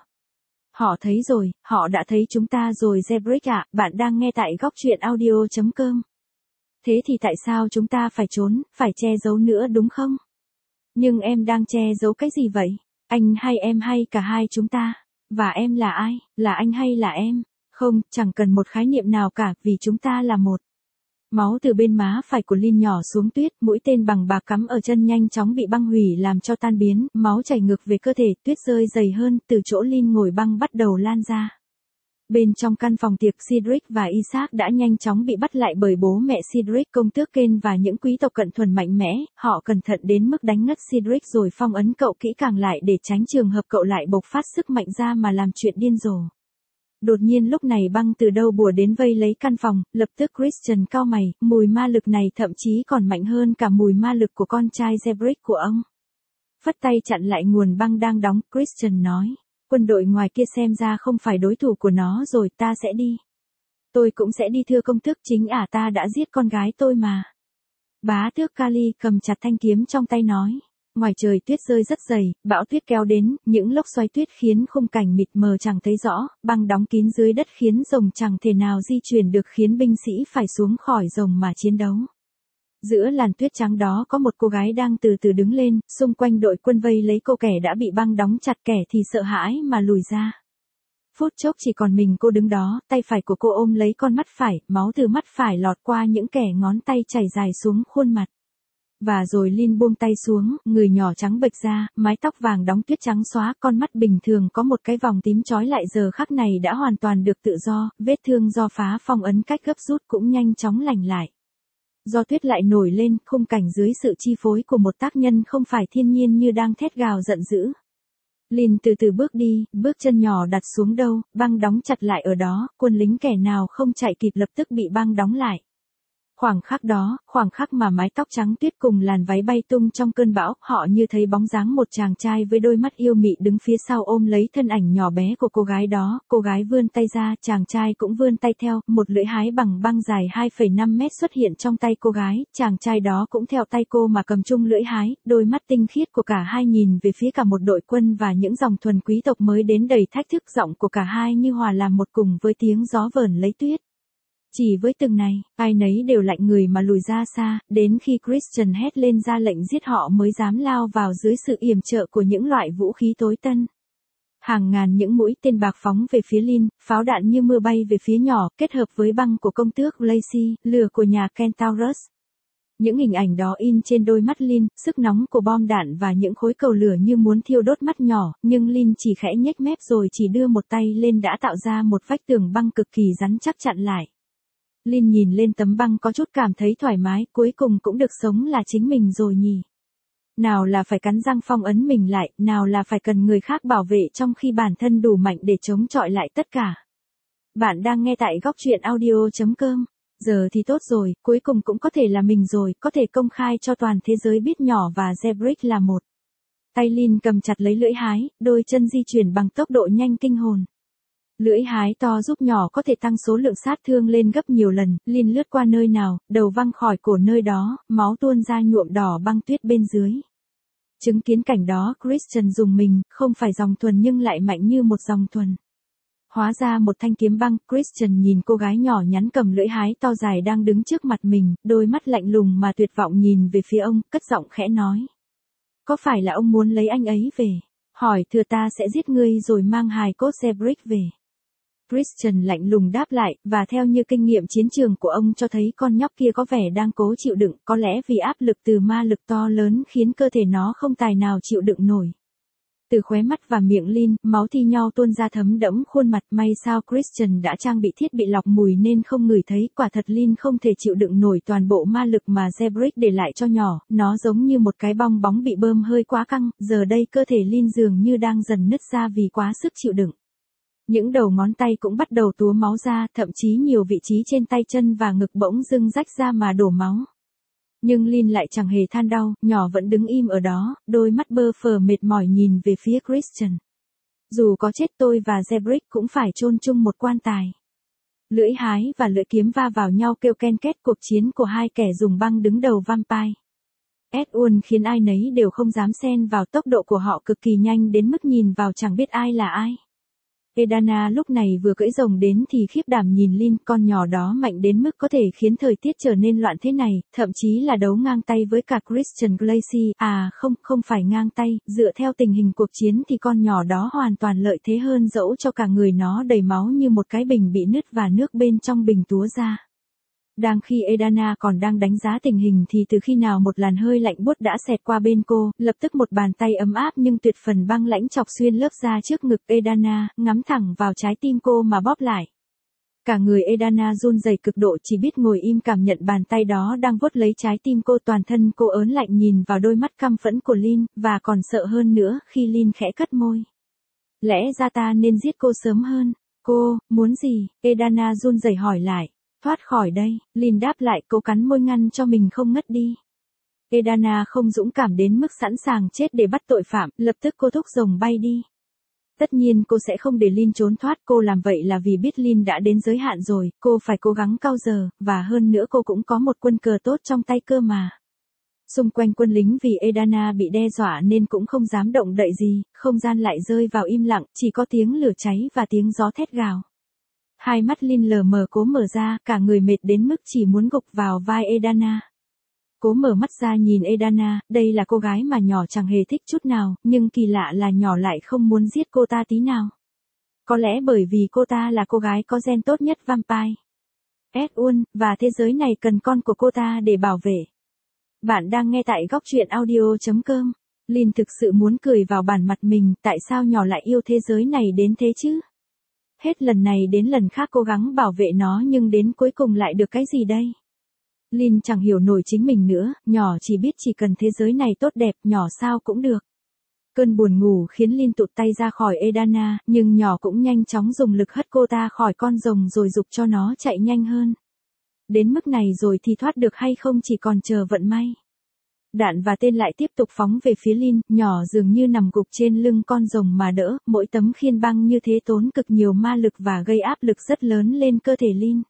Họ thấy rồi, họ đã thấy chúng ta rồi Zebrick ạ, bạn đang nghe tại góc truyện audio.com. Thế thì tại sao chúng ta phải trốn, phải che giấu nữa đúng không? Nhưng em đang che giấu cái gì vậy? Anh hay em hay cả hai chúng ta? Và em là ai? Là anh hay là em? Không, chẳng cần một khái niệm nào cả, vì chúng ta là một. Máu từ bên má phải của Lynn nhỏ xuống tuyết, mũi tên bằng bạc cắm ở chân nhanh chóng bị băng hủy làm cho tan biến, máu chảy ngược về cơ thể, tuyết rơi dày hơn, từ chỗ Lynn ngồi băng bắt đầu lan ra. Bên trong căn phòng tiệc, Cedric và Isaac đã nhanh chóng bị bắt lại bởi bố mẹ Cedric, công tước Ken và những quý tộc cận thuần mạnh mẽ, họ cẩn thận đến mức đánh ngất Cedric rồi phong ấn cậu kỹ càng lại để tránh trường hợp cậu lại bộc phát sức mạnh ra mà làm chuyện điên rồ. Đột nhiên lúc này băng từ đâu bùa đến vây lấy căn phòng, lập tức Christian cau mày, mùi ma lực này thậm chí còn mạnh hơn cả mùi ma lực của con trai Zebrick của ông. Phất tay chặn lại nguồn băng đang đóng, Christian nói, quân đội ngoài kia xem ra không phải đối thủ của nó rồi, ta sẽ đi. Tôi cũng sẽ đi thưa công tước, chính ta đã giết con gái tôi mà. Bá tước Kali cầm chặt thanh kiếm trong tay nói. Ngoài trời tuyết rơi rất dày, bão tuyết kéo đến, những lốc xoáy tuyết khiến khung cảnh mịt mờ chẳng thấy rõ, băng đóng kín dưới đất khiến rồng chẳng thể nào di chuyển được, khiến binh sĩ phải xuống khỏi rồng mà chiến đấu. Giữa làn tuyết trắng đó có một cô gái đang từ từ đứng lên, xung quanh đội quân vây lấy cô, kẻ đã bị băng đóng chặt, kẻ thì sợ hãi mà lùi ra. Phút chốc chỉ còn mình cô đứng đó, tay phải của cô ôm lấy con mắt phải, máu từ mắt phải lọt qua những kẻ ngón tay chảy dài xuống khuôn mặt. Và rồi Lin buông tay xuống, người nhỏ trắng bệch ra, mái tóc vàng đóng tuyết trắng xóa, con mắt bình thường có một cái vòng tím chói lại giờ khắc này đã hoàn toàn được tự do, vết thương do phá phong ấn cách gấp rút cũng nhanh chóng lành lại. Do tuyết lại nổi lên, khung cảnh dưới sự chi phối của một tác nhân không phải thiên nhiên như đang thét gào giận dữ. Lin từ từ bước đi, bước chân nhỏ đặt xuống đâu, băng đóng chặt lại ở đó, quân lính kẻ nào không chạy kịp lập tức bị băng đóng lại. Khoảng khắc đó, khoảng khắc mà mái tóc trắng tuyết cùng làn váy bay tung trong cơn bão, họ như thấy bóng dáng một chàng trai với đôi mắt yêu mị đứng phía sau ôm lấy thân ảnh nhỏ bé của cô gái đó, cô gái vươn tay ra, chàng trai cũng vươn tay theo, một lưỡi hái bằng băng dài 2,5 mét xuất hiện trong tay cô gái, chàng trai đó cũng theo tay cô mà cầm chung lưỡi hái, đôi mắt tinh khiết của cả hai nhìn về phía cả một đội quân và những dòng thuần quý tộc mới đến đầy thách thức, giọng của cả hai như hòa làm một cùng với tiếng gió vờn lấy tuyết. Chỉ với từng này, ai nấy đều lạnh người mà lùi ra xa, đến khi Christian hét lên ra lệnh giết họ mới dám lao vào dưới sự yểm trợ của những loại vũ khí tối tân. Hàng ngàn những mũi tên bạc phóng về phía Lin, pháo đạn như mưa bay về phía nhỏ, kết hợp với băng của công tước Lacey, lửa của nhà Kentaurus. Những hình ảnh đó in trên đôi mắt Lin, sức nóng của bom đạn và những khối cầu lửa như muốn thiêu đốt mắt nhỏ, nhưng Lin chỉ khẽ nhếch mép rồi chỉ đưa một tay lên đã tạo ra một vách tường băng cực kỳ rắn chắc chặn lại. Lin nhìn lên tấm băng có chút cảm thấy thoải mái, cuối cùng cũng được sống là chính mình rồi nhỉ. Nào là phải cắn răng phong ấn mình lại, nào là phải cần người khác bảo vệ trong khi bản thân đủ mạnh để chống chọi lại tất cả. Bạn đang nghe tại góc truyện audio.com. Giờ thì tốt rồi, cuối cùng cũng có thể là mình rồi, có thể công khai cho toàn thế giới biết nhỏ và Zebrick là một. Tay Lin cầm chặt lấy lưỡi hái, đôi chân di chuyển bằng tốc độ nhanh kinh hồn. Lưỡi hái to giúp nhỏ có thể tăng số lượng sát thương lên gấp nhiều lần, Lin lướt qua nơi nào, đầu văng khỏi cổ nơi đó, máu tuôn ra nhuộm đỏ băng tuyết bên dưới. Chứng kiến cảnh đó, Christian dùng mình, không phải dòng thuần nhưng lại mạnh như một dòng thuần. Hóa ra một thanh kiếm băng, Christian nhìn cô gái nhỏ nhắn cầm lưỡi hái to dài đang đứng trước mặt mình, đôi mắt lạnh lùng mà tuyệt vọng nhìn về phía ông, cất giọng khẽ nói. Có phải là ông muốn lấy anh ấy về? Hỏi thừa ta sẽ giết ngươi rồi mang hài cốt Zebrick về. Christian lạnh lùng đáp lại, và theo như kinh nghiệm chiến trường của ông cho thấy con nhóc kia có vẻ đang cố chịu đựng, có lẽ vì áp lực từ ma lực to lớn khiến cơ thể nó không tài nào chịu đựng nổi. Từ khóe mắt và miệng Lin, máu thi nhau tuôn ra thấm đẫm khuôn mặt, may sao Christian đã trang bị thiết bị lọc mùi nên không ngửi thấy, quả thật Lin không thể chịu đựng nổi toàn bộ ma lực mà Zebrick để lại cho nhỏ, nó giống như một cái bong bóng bị bơm hơi quá căng, giờ đây cơ thể Lin dường như đang dần nứt ra vì quá sức chịu đựng. Những đầu ngón tay cũng bắt đầu túa máu ra, thậm chí nhiều vị trí trên tay chân và ngực bỗng dưng rách ra mà đổ máu. Nhưng Lin lại chẳng hề than đau, nhỏ vẫn đứng im ở đó, đôi mắt bơ phờ mệt mỏi nhìn về phía Christian. Dù có chết tôi và Zebrick cũng phải chôn chung một quan tài. Lưỡi hái và lưỡi kiếm va vào nhau kêu ken két, cuộc chiến của hai kẻ dùng băng đứng đầu vampire. Edward khiến ai nấy đều không dám xen vào, tốc độ của họ cực kỳ nhanh đến mức nhìn vào chẳng biết ai là ai. Edana lúc này vừa cưỡi rồng đến thì khiếp đảm nhìn Lin, con nhỏ đó mạnh đến mức có thể khiến thời tiết trở nên loạn thế này, thậm chí là đấu ngang tay với cả Christian Lacey, không phải ngang tay, dựa theo tình hình cuộc chiến thì con nhỏ đó hoàn toàn lợi thế hơn dẫu cho cả người nó đầy máu như một cái bình bị nứt và nước bên trong bình túa ra. Đang khi Edana còn đang đánh giá tình hình thì từ khi nào một làn hơi lạnh buốt đã xẹt qua bên cô, lập tức một bàn tay ấm áp nhưng tuyệt phần băng lãnh chọc xuyên lớp da trước ngực Edana, ngắm thẳng vào trái tim cô mà bóp lại. Cả người Edana run rẩy cực độ, chỉ biết ngồi im cảm nhận bàn tay đó đang vuốt lấy trái tim cô, toàn thân cô ớn lạnh nhìn vào đôi mắt căm phẫn của Lin, và còn sợ hơn nữa khi Lin khẽ cất môi. Lẽ ra ta nên giết cô sớm hơn. Cô, muốn gì? Edana run rẩy hỏi lại. Thoát khỏi đây, Lin đáp lại, cố cắn môi ngăn cho mình không ngất đi. Edana không dũng cảm đến mức sẵn sàng chết để bắt tội phạm, lập tức cô thúc rồng bay đi. Tất nhiên cô sẽ không để Lin trốn thoát, cô làm vậy là vì biết Lin đã đến giới hạn rồi, cô phải cố gắng cao giờ, và hơn nữa cô cũng có một quân cờ tốt trong tay cơ mà. Xung quanh quân lính vì Edana bị đe dọa nên cũng không dám động đậy gì, không gian lại rơi vào im lặng, chỉ có tiếng lửa cháy và tiếng gió thét gào. Hai mắt Lin lờ mờ cố mở ra, cả người mệt đến mức chỉ muốn gục vào vai Edana. Cố mở mắt ra nhìn Edana, đây là cô gái mà nhỏ chẳng hề thích chút nào, nhưng kỳ lạ là nhỏ lại không muốn giết cô ta tí nào. Có lẽ bởi vì cô ta là cô gái có gen tốt nhất vampire. Edwin, và thế giới này cần con của cô ta để bảo vệ. Bạn đang nghe tại góc truyện audio.com. Lin thực sự muốn cười vào bản mặt mình, tại sao nhỏ lại yêu thế giới này đến thế chứ? Hết lần này đến lần khác cố gắng bảo vệ nó nhưng đến cuối cùng lại được cái gì đây? Lin chẳng hiểu nổi chính mình nữa, nhỏ chỉ biết chỉ cần thế giới này tốt đẹp, nhỏ sao cũng được. Cơn buồn ngủ khiến Lin tụt tay ra khỏi Edana, nhưng nhỏ cũng nhanh chóng dùng lực hất cô ta khỏi con rồng rồi giục cho nó chạy nhanh hơn. Đến mức này rồi thì thoát được hay không chỉ còn chờ vận may. Đạn và tên lại tiếp tục phóng về phía Lin, nhỏ dường như nằm gục trên lưng con rồng mà đỡ, mỗi tấm khiên băng như thế tốn cực nhiều ma lực và gây áp lực rất lớn lên cơ thể Lin.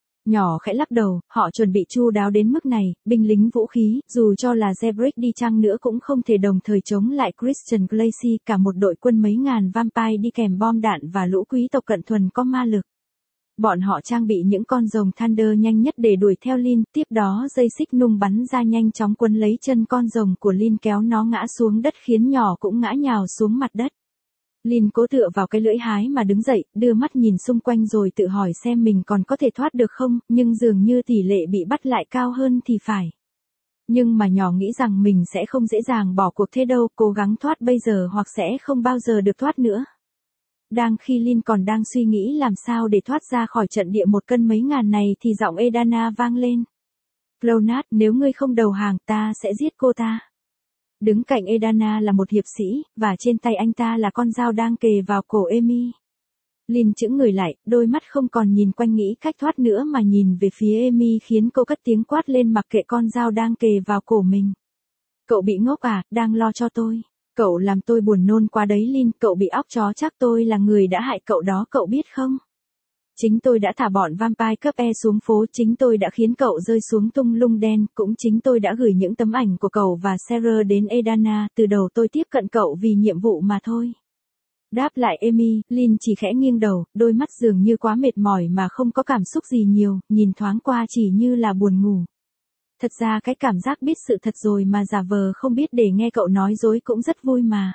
Nhỏ khẽ lắc đầu, họ chuẩn bị chu đáo đến mức này, binh lính vũ khí, dù cho là Zebrick đi chăng nữa cũng không thể đồng thời chống lại Christian Glacy, cả một đội quân mấy ngàn vampire đi kèm bom đạn và lũ quý tộc cận thuần có ma lực. Bọn họ trang bị những con rồng Thunder nhanh nhất để đuổi theo Lin, tiếp đó dây xích nung bắn ra nhanh chóng quấn lấy chân con rồng của Lin kéo nó ngã xuống đất khiến nhỏ cũng ngã nhào xuống mặt đất. Lin cố tựa vào cái lưỡi hái mà đứng dậy, đưa mắt nhìn xung quanh rồi tự hỏi xem mình còn có thể thoát được không, nhưng dường như tỷ lệ bị bắt lại cao hơn thì phải. Nhưng mà nhỏ nghĩ rằng mình sẽ không dễ dàng bỏ cuộc thế đâu, cố gắng thoát bây giờ hoặc sẽ không bao giờ được thoát nữa. Đang khi Lin còn đang suy nghĩ làm sao để thoát ra khỏi trận địa một cân mấy ngàn này thì giọng Edana vang lên. Clonard, nếu ngươi không đầu hàng ta sẽ giết cô ta. Đứng cạnh Edana là một hiệp sĩ, và trên tay anh ta là con dao đang kề vào cổ Amy. Lin chững người lại, đôi mắt không còn nhìn quanh nghĩ cách thoát nữa mà nhìn về phía Amy khiến cô cất tiếng quát lên mặc kệ con dao đang kề vào cổ mình. Cậu bị ngốc à, đang lo cho tôi. Cậu làm tôi buồn nôn quá đấy Lin, cậu bị óc chó chắc tôi là người đã hại cậu đó cậu biết không? Chính tôi đã thả bọn vampire cấp E xuống phố, chính tôi đã khiến cậu rơi xuống thung lũng đen, cũng chính tôi đã gửi những tấm ảnh của cậu và Sarah đến Edana, từ đầu tôi tiếp cận cậu vì nhiệm vụ mà thôi. Đáp lại Amy, Lin chỉ khẽ nghiêng đầu, đôi mắt dường như quá mệt mỏi mà không có cảm xúc gì nhiều, nhìn thoáng qua chỉ như là buồn ngủ. Thật ra cái cảm giác biết sự thật rồi mà giả vờ không biết để nghe cậu nói dối cũng rất vui mà.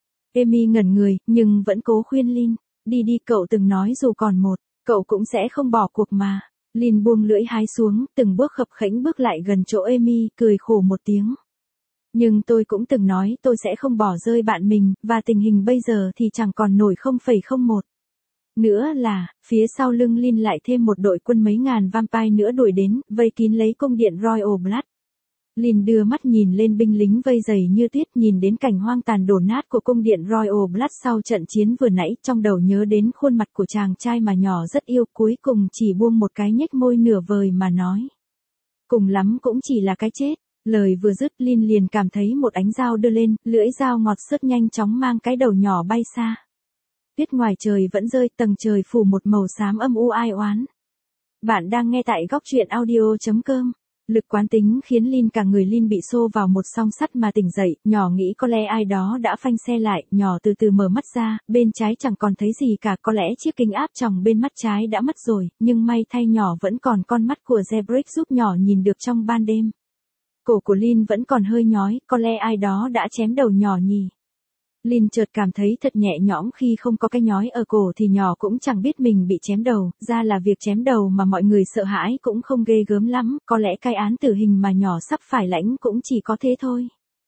Amy ngẩn người, nhưng vẫn cố khuyên Lin, đi đi cậu từng nói dù còn một, cậu cũng sẽ không bỏ cuộc mà. Lin buông lưỡi hái xuống, từng bước khập khẽnh bước lại gần chỗ Amy, cười khổ một tiếng. Nhưng tôi cũng từng nói tôi sẽ không bỏ rơi bạn mình, và tình hình bây giờ thì chẳng còn nổi 0,01. Nữa là, phía sau lưng Lin lại thêm một đội quân mấy ngàn vampire nữa đuổi đến, vây kín lấy cung điện Royal Blood. Lin đưa mắt nhìn lên binh lính vây dày như tuyết nhìn đến cảnh hoang tàn đổ nát của cung điện Royal Blood sau trận chiến vừa nãy, trong đầu nhớ đến khuôn mặt của chàng trai mà nhỏ rất yêu, cuối cùng chỉ buông một cái nhếch môi nửa vời mà nói. Cùng lắm cũng chỉ là cái chết. Lời vừa dứt Lin liền cảm thấy một ánh dao đưa lên, lưỡi dao ngọt xớt nhanh chóng mang cái đầu nhỏ bay xa. Tuyết ngoài trời vẫn rơi, tầng trời phủ một màu xám âm u ai oán. Bạn đang nghe tại góc truyện audio.com. Lực quán tính khiến Lin cả người Lin bị xô vào một song sắt mà tỉnh dậy, nhỏ nghĩ có lẽ ai đó đã phanh xe lại, nhỏ từ từ mở mắt ra, bên trái chẳng còn thấy gì cả, có lẽ chiếc kính áp tròng bên mắt trái đã mất rồi, nhưng may thay nhỏ vẫn còn con mắt của Zebrick giúp nhỏ nhìn được trong ban đêm. Cổ của Lin vẫn còn hơi nhói, có lẽ ai đó đã chém đầu nhỏ nhỉ. Lin chợt cảm thấy thật nhẹ nhõm khi không có cái nhói ở cổ thì nhỏ cũng chẳng biết mình bị chém đầu, ra là việc chém đầu mà mọi người sợ hãi cũng không ghê gớm lắm, có lẽ cái án tử hình mà nhỏ sắp phải lãnh cũng chỉ có thế thôi.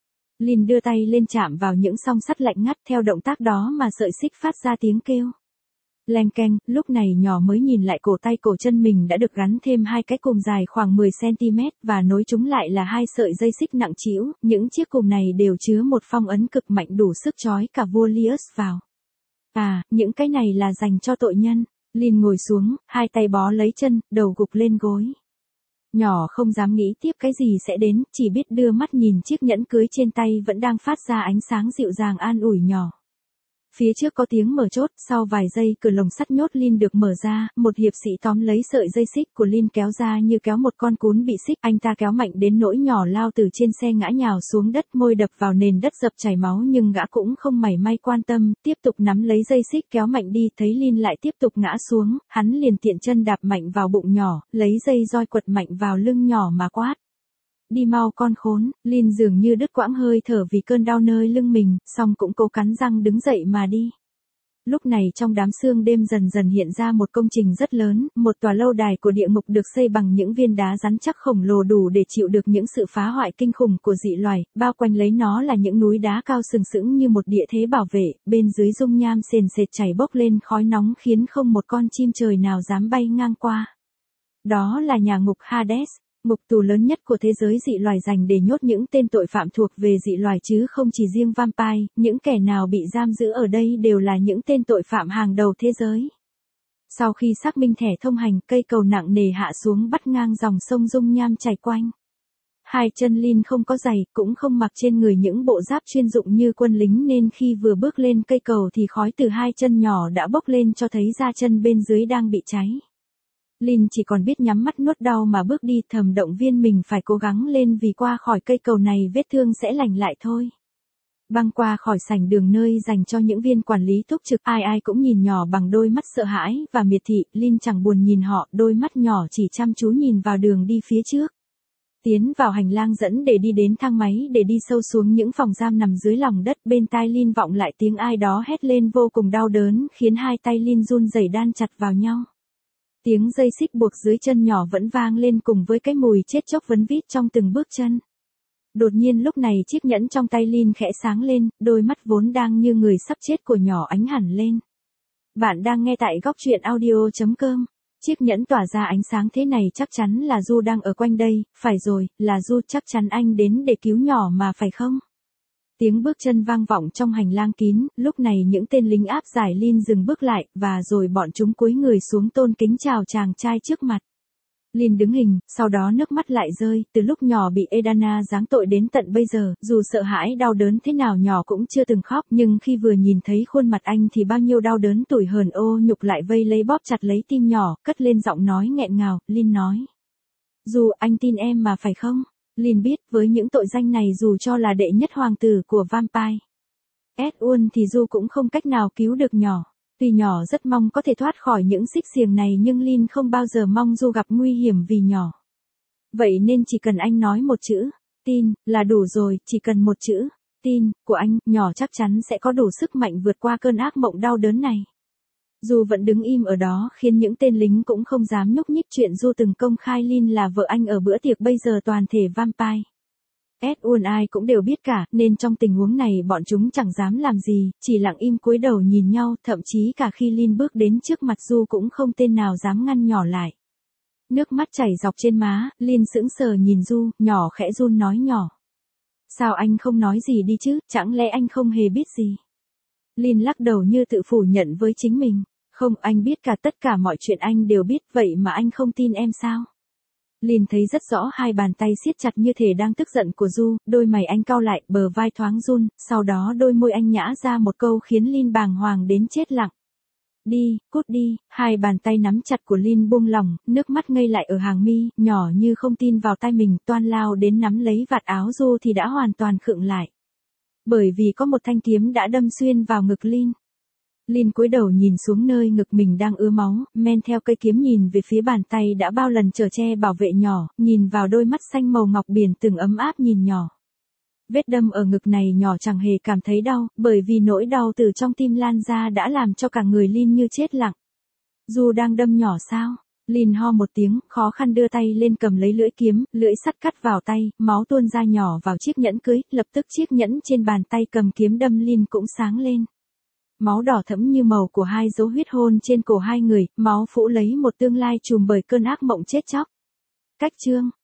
Lin đưa tay lên chạm vào những song sắt lạnh ngắt, theo động tác đó mà sợi xích phát ra tiếng kêu. Leng keng, lúc này nhỏ mới nhìn lại cổ tay cổ chân mình đã được gắn thêm hai cái cùm dài khoảng 10cm và nối chúng lại là hai sợi dây xích nặng trĩu, những chiếc cùm này đều chứa một phong ấn cực mạnh đủ sức trói cả vua Lius vào. À, những cái này là dành cho tội nhân. Lin ngồi xuống, hai tay bó lấy chân, đầu gục lên gối. Nhỏ không dám nghĩ tiếp cái gì sẽ đến, chỉ biết đưa mắt nhìn chiếc nhẫn cưới trên tay vẫn đang phát ra ánh sáng dịu dàng an ủi nhỏ. Phía trước có tiếng mở chốt, sau vài giây cửa lồng sắt nhốt Lin được mở ra, một hiệp sĩ tóm lấy sợi dây xích của Lin kéo ra như kéo một con cún bị xích, anh ta kéo mạnh đến nỗi nhỏ lao từ trên xe ngã nhào xuống đất, môi đập vào nền đất dập chảy máu, nhưng gã cũng không mảy may quan tâm, tiếp tục nắm lấy dây xích kéo mạnh đi, thấy Lin lại tiếp tục ngã xuống, hắn liền tiện chân đạp mạnh vào bụng nhỏ, lấy dây roi quật mạnh vào lưng nhỏ mà quát. Đi mau con khốn. Lin dường như đứt quãng hơi thở vì cơn đau nơi lưng mình, song cũng cố cắn răng đứng dậy mà đi. Lúc này trong đám sương đêm dần dần hiện ra một công trình rất lớn, một tòa lâu đài của địa ngục được xây bằng những viên đá rắn chắc khổng lồ đủ để chịu được những sự phá hoại kinh khủng của dị loài, bao quanh lấy nó là những núi đá cao sừng sững như một địa thế bảo vệ, bên dưới dung nham sền sệt chảy bốc lên khói nóng khiến không một con chim trời nào dám bay ngang qua. Đó là nhà ngục Hades. Ngục tù lớn nhất của thế giới dị loài dành để nhốt những tên tội phạm thuộc về dị loài chứ không chỉ riêng vampire, những kẻ nào bị giam giữ ở đây đều là những tên tội phạm hàng đầu thế giới. Sau khi xác minh thẻ thông hành, cây cầu nặng nề hạ xuống bắt ngang dòng sông dung nham chảy quanh. Hai chân Lin không có giày, cũng không mặc trên người những bộ giáp chuyên dụng như quân lính nên khi vừa bước lên cây cầu thì khói từ hai chân nhỏ đã bốc lên cho thấy da chân bên dưới đang bị cháy. Lin chỉ còn biết nhắm mắt nuốt đau mà bước đi, thầm động viên mình phải cố gắng lên vì qua khỏi cây cầu này vết thương sẽ lành lại thôi. Băng qua khỏi sảnh đường nơi dành cho những viên quản lý túc trực, ai ai cũng nhìn nhỏ bằng đôi mắt sợ hãi và miệt thị, Lin chẳng buồn nhìn họ, đôi mắt nhỏ chỉ chăm chú nhìn vào đường đi phía trước. Tiến vào hành lang dẫn để đi đến thang máy để đi sâu xuống những phòng giam nằm dưới lòng đất, bên tai Lin vọng lại tiếng ai đó hét lên vô cùng đau đớn khiến hai tay Lin run rẩy đan chặt vào nhau. Tiếng dây xích buộc dưới chân nhỏ vẫn vang lên cùng với cái mùi chết chóc vấn vít trong từng bước chân. Đột nhiên lúc này chiếc nhẫn trong tay Lin khẽ sáng lên, đôi mắt vốn đang như người sắp chết của nhỏ ánh hẳn lên. Bạn đang nghe tại góc truyện audio.com. Chiếc nhẫn tỏa ra ánh sáng thế này chắc chắn là Du đang ở quanh đây, phải rồi, là Du, chắc chắn anh đến để cứu nhỏ mà phải không? Tiếng bước chân vang vọng trong hành lang kín, lúc này những tên lính áp giải Lin dừng bước lại, và rồi bọn chúng cúi người xuống tôn kính chào chàng trai trước mặt. Lin đứng hình, sau đó nước mắt lại rơi, từ lúc nhỏ bị Edana giáng tội đến tận bây giờ, dù sợ hãi đau đớn thế nào nhỏ cũng chưa từng khóc, nhưng khi vừa nhìn thấy khuôn mặt anh thì bao nhiêu đau đớn tủi hờn ô nhục lại vây lấy bóp chặt lấy tim nhỏ, cất lên giọng nói nghẹn ngào. Lin nói. Dù anh tin em mà phải không? Lin biết với những tội danh này dù cho là đệ nhất hoàng tử của vampire Edward thì Du cũng không cách nào cứu được nhỏ. Tuy nhỏ rất mong có thể thoát khỏi những xích xiềng này nhưng Lin không bao giờ mong Du gặp nguy hiểm vì nhỏ. Vậy nên chỉ cần anh nói một chữ, tin, là đủ rồi, chỉ cần một chữ, tin, của anh, nhỏ chắc chắn sẽ có đủ sức mạnh vượt qua cơn ác mộng đau đớn này. Du vẫn đứng im ở đó khiến những tên lính cũng không dám nhúc nhích chuyện Du từng công khai Lin là vợ anh ở bữa tiệc bây giờ toàn thể vampire Edward ai cũng đều biết cả, nên trong tình huống này bọn chúng chẳng dám làm gì, chỉ lặng im cúi đầu nhìn nhau, thậm chí cả khi Lin bước đến trước mặt Du cũng không tên nào dám ngăn nhỏ lại. Nước mắt chảy dọc trên má, Lin sững sờ nhìn Du, nhỏ khẽ run nói nhỏ. Sao anh không nói gì đi chứ, chẳng lẽ anh không hề biết gì? Lin lắc đầu như tự phủ nhận với chính mình. Không, anh biết cả tất cả mọi chuyện anh đều biết, vậy mà anh không tin em sao? Lin thấy rất rõ hai bàn tay siết chặt như thể đang tức giận của Du, đôi mày anh cau lại, bờ vai thoáng run, sau đó đôi môi anh nhã ra một câu khiến Lin bàng hoàng đến chết lặng. Đi, cút đi, hai bàn tay nắm chặt của Lin buông lỏng, nước mắt ngây lại ở hàng mi, nhỏ như không tin vào tai mình, toan lao đến nắm lấy vạt áo Du thì đã hoàn toàn khựng lại. Bởi vì có một thanh kiếm đã đâm xuyên vào ngực Lin. Lin cúi đầu nhìn xuống nơi ngực mình đang ứa máu, men theo cây kiếm nhìn về phía bàn tay đã bao lần chở che bảo vệ nhỏ, nhìn vào đôi mắt xanh màu ngọc biển từng ấm áp nhìn nhỏ. Vết đâm ở ngực này nhỏ chẳng hề cảm thấy đau, bởi vì nỗi đau từ trong tim lan ra đã làm cho cả người Lin như chết lặng. Du đang đâm nhỏ sao? Lin ho một tiếng, khó khăn đưa tay lên cầm lấy lưỡi kiếm, lưỡi sắt cắt vào tay, máu tuôn ra nhỏ vào chiếc nhẫn cưới, lập tức chiếc nhẫn trên bàn tay cầm kiếm đâm Lin cũng sáng lên. Máu đỏ thẫm như màu của hai dấu huyết hôn trên cổ hai người, máu phủ lấy một tương lai trùm bởi cơn ác mộng chết chóc. Cách chương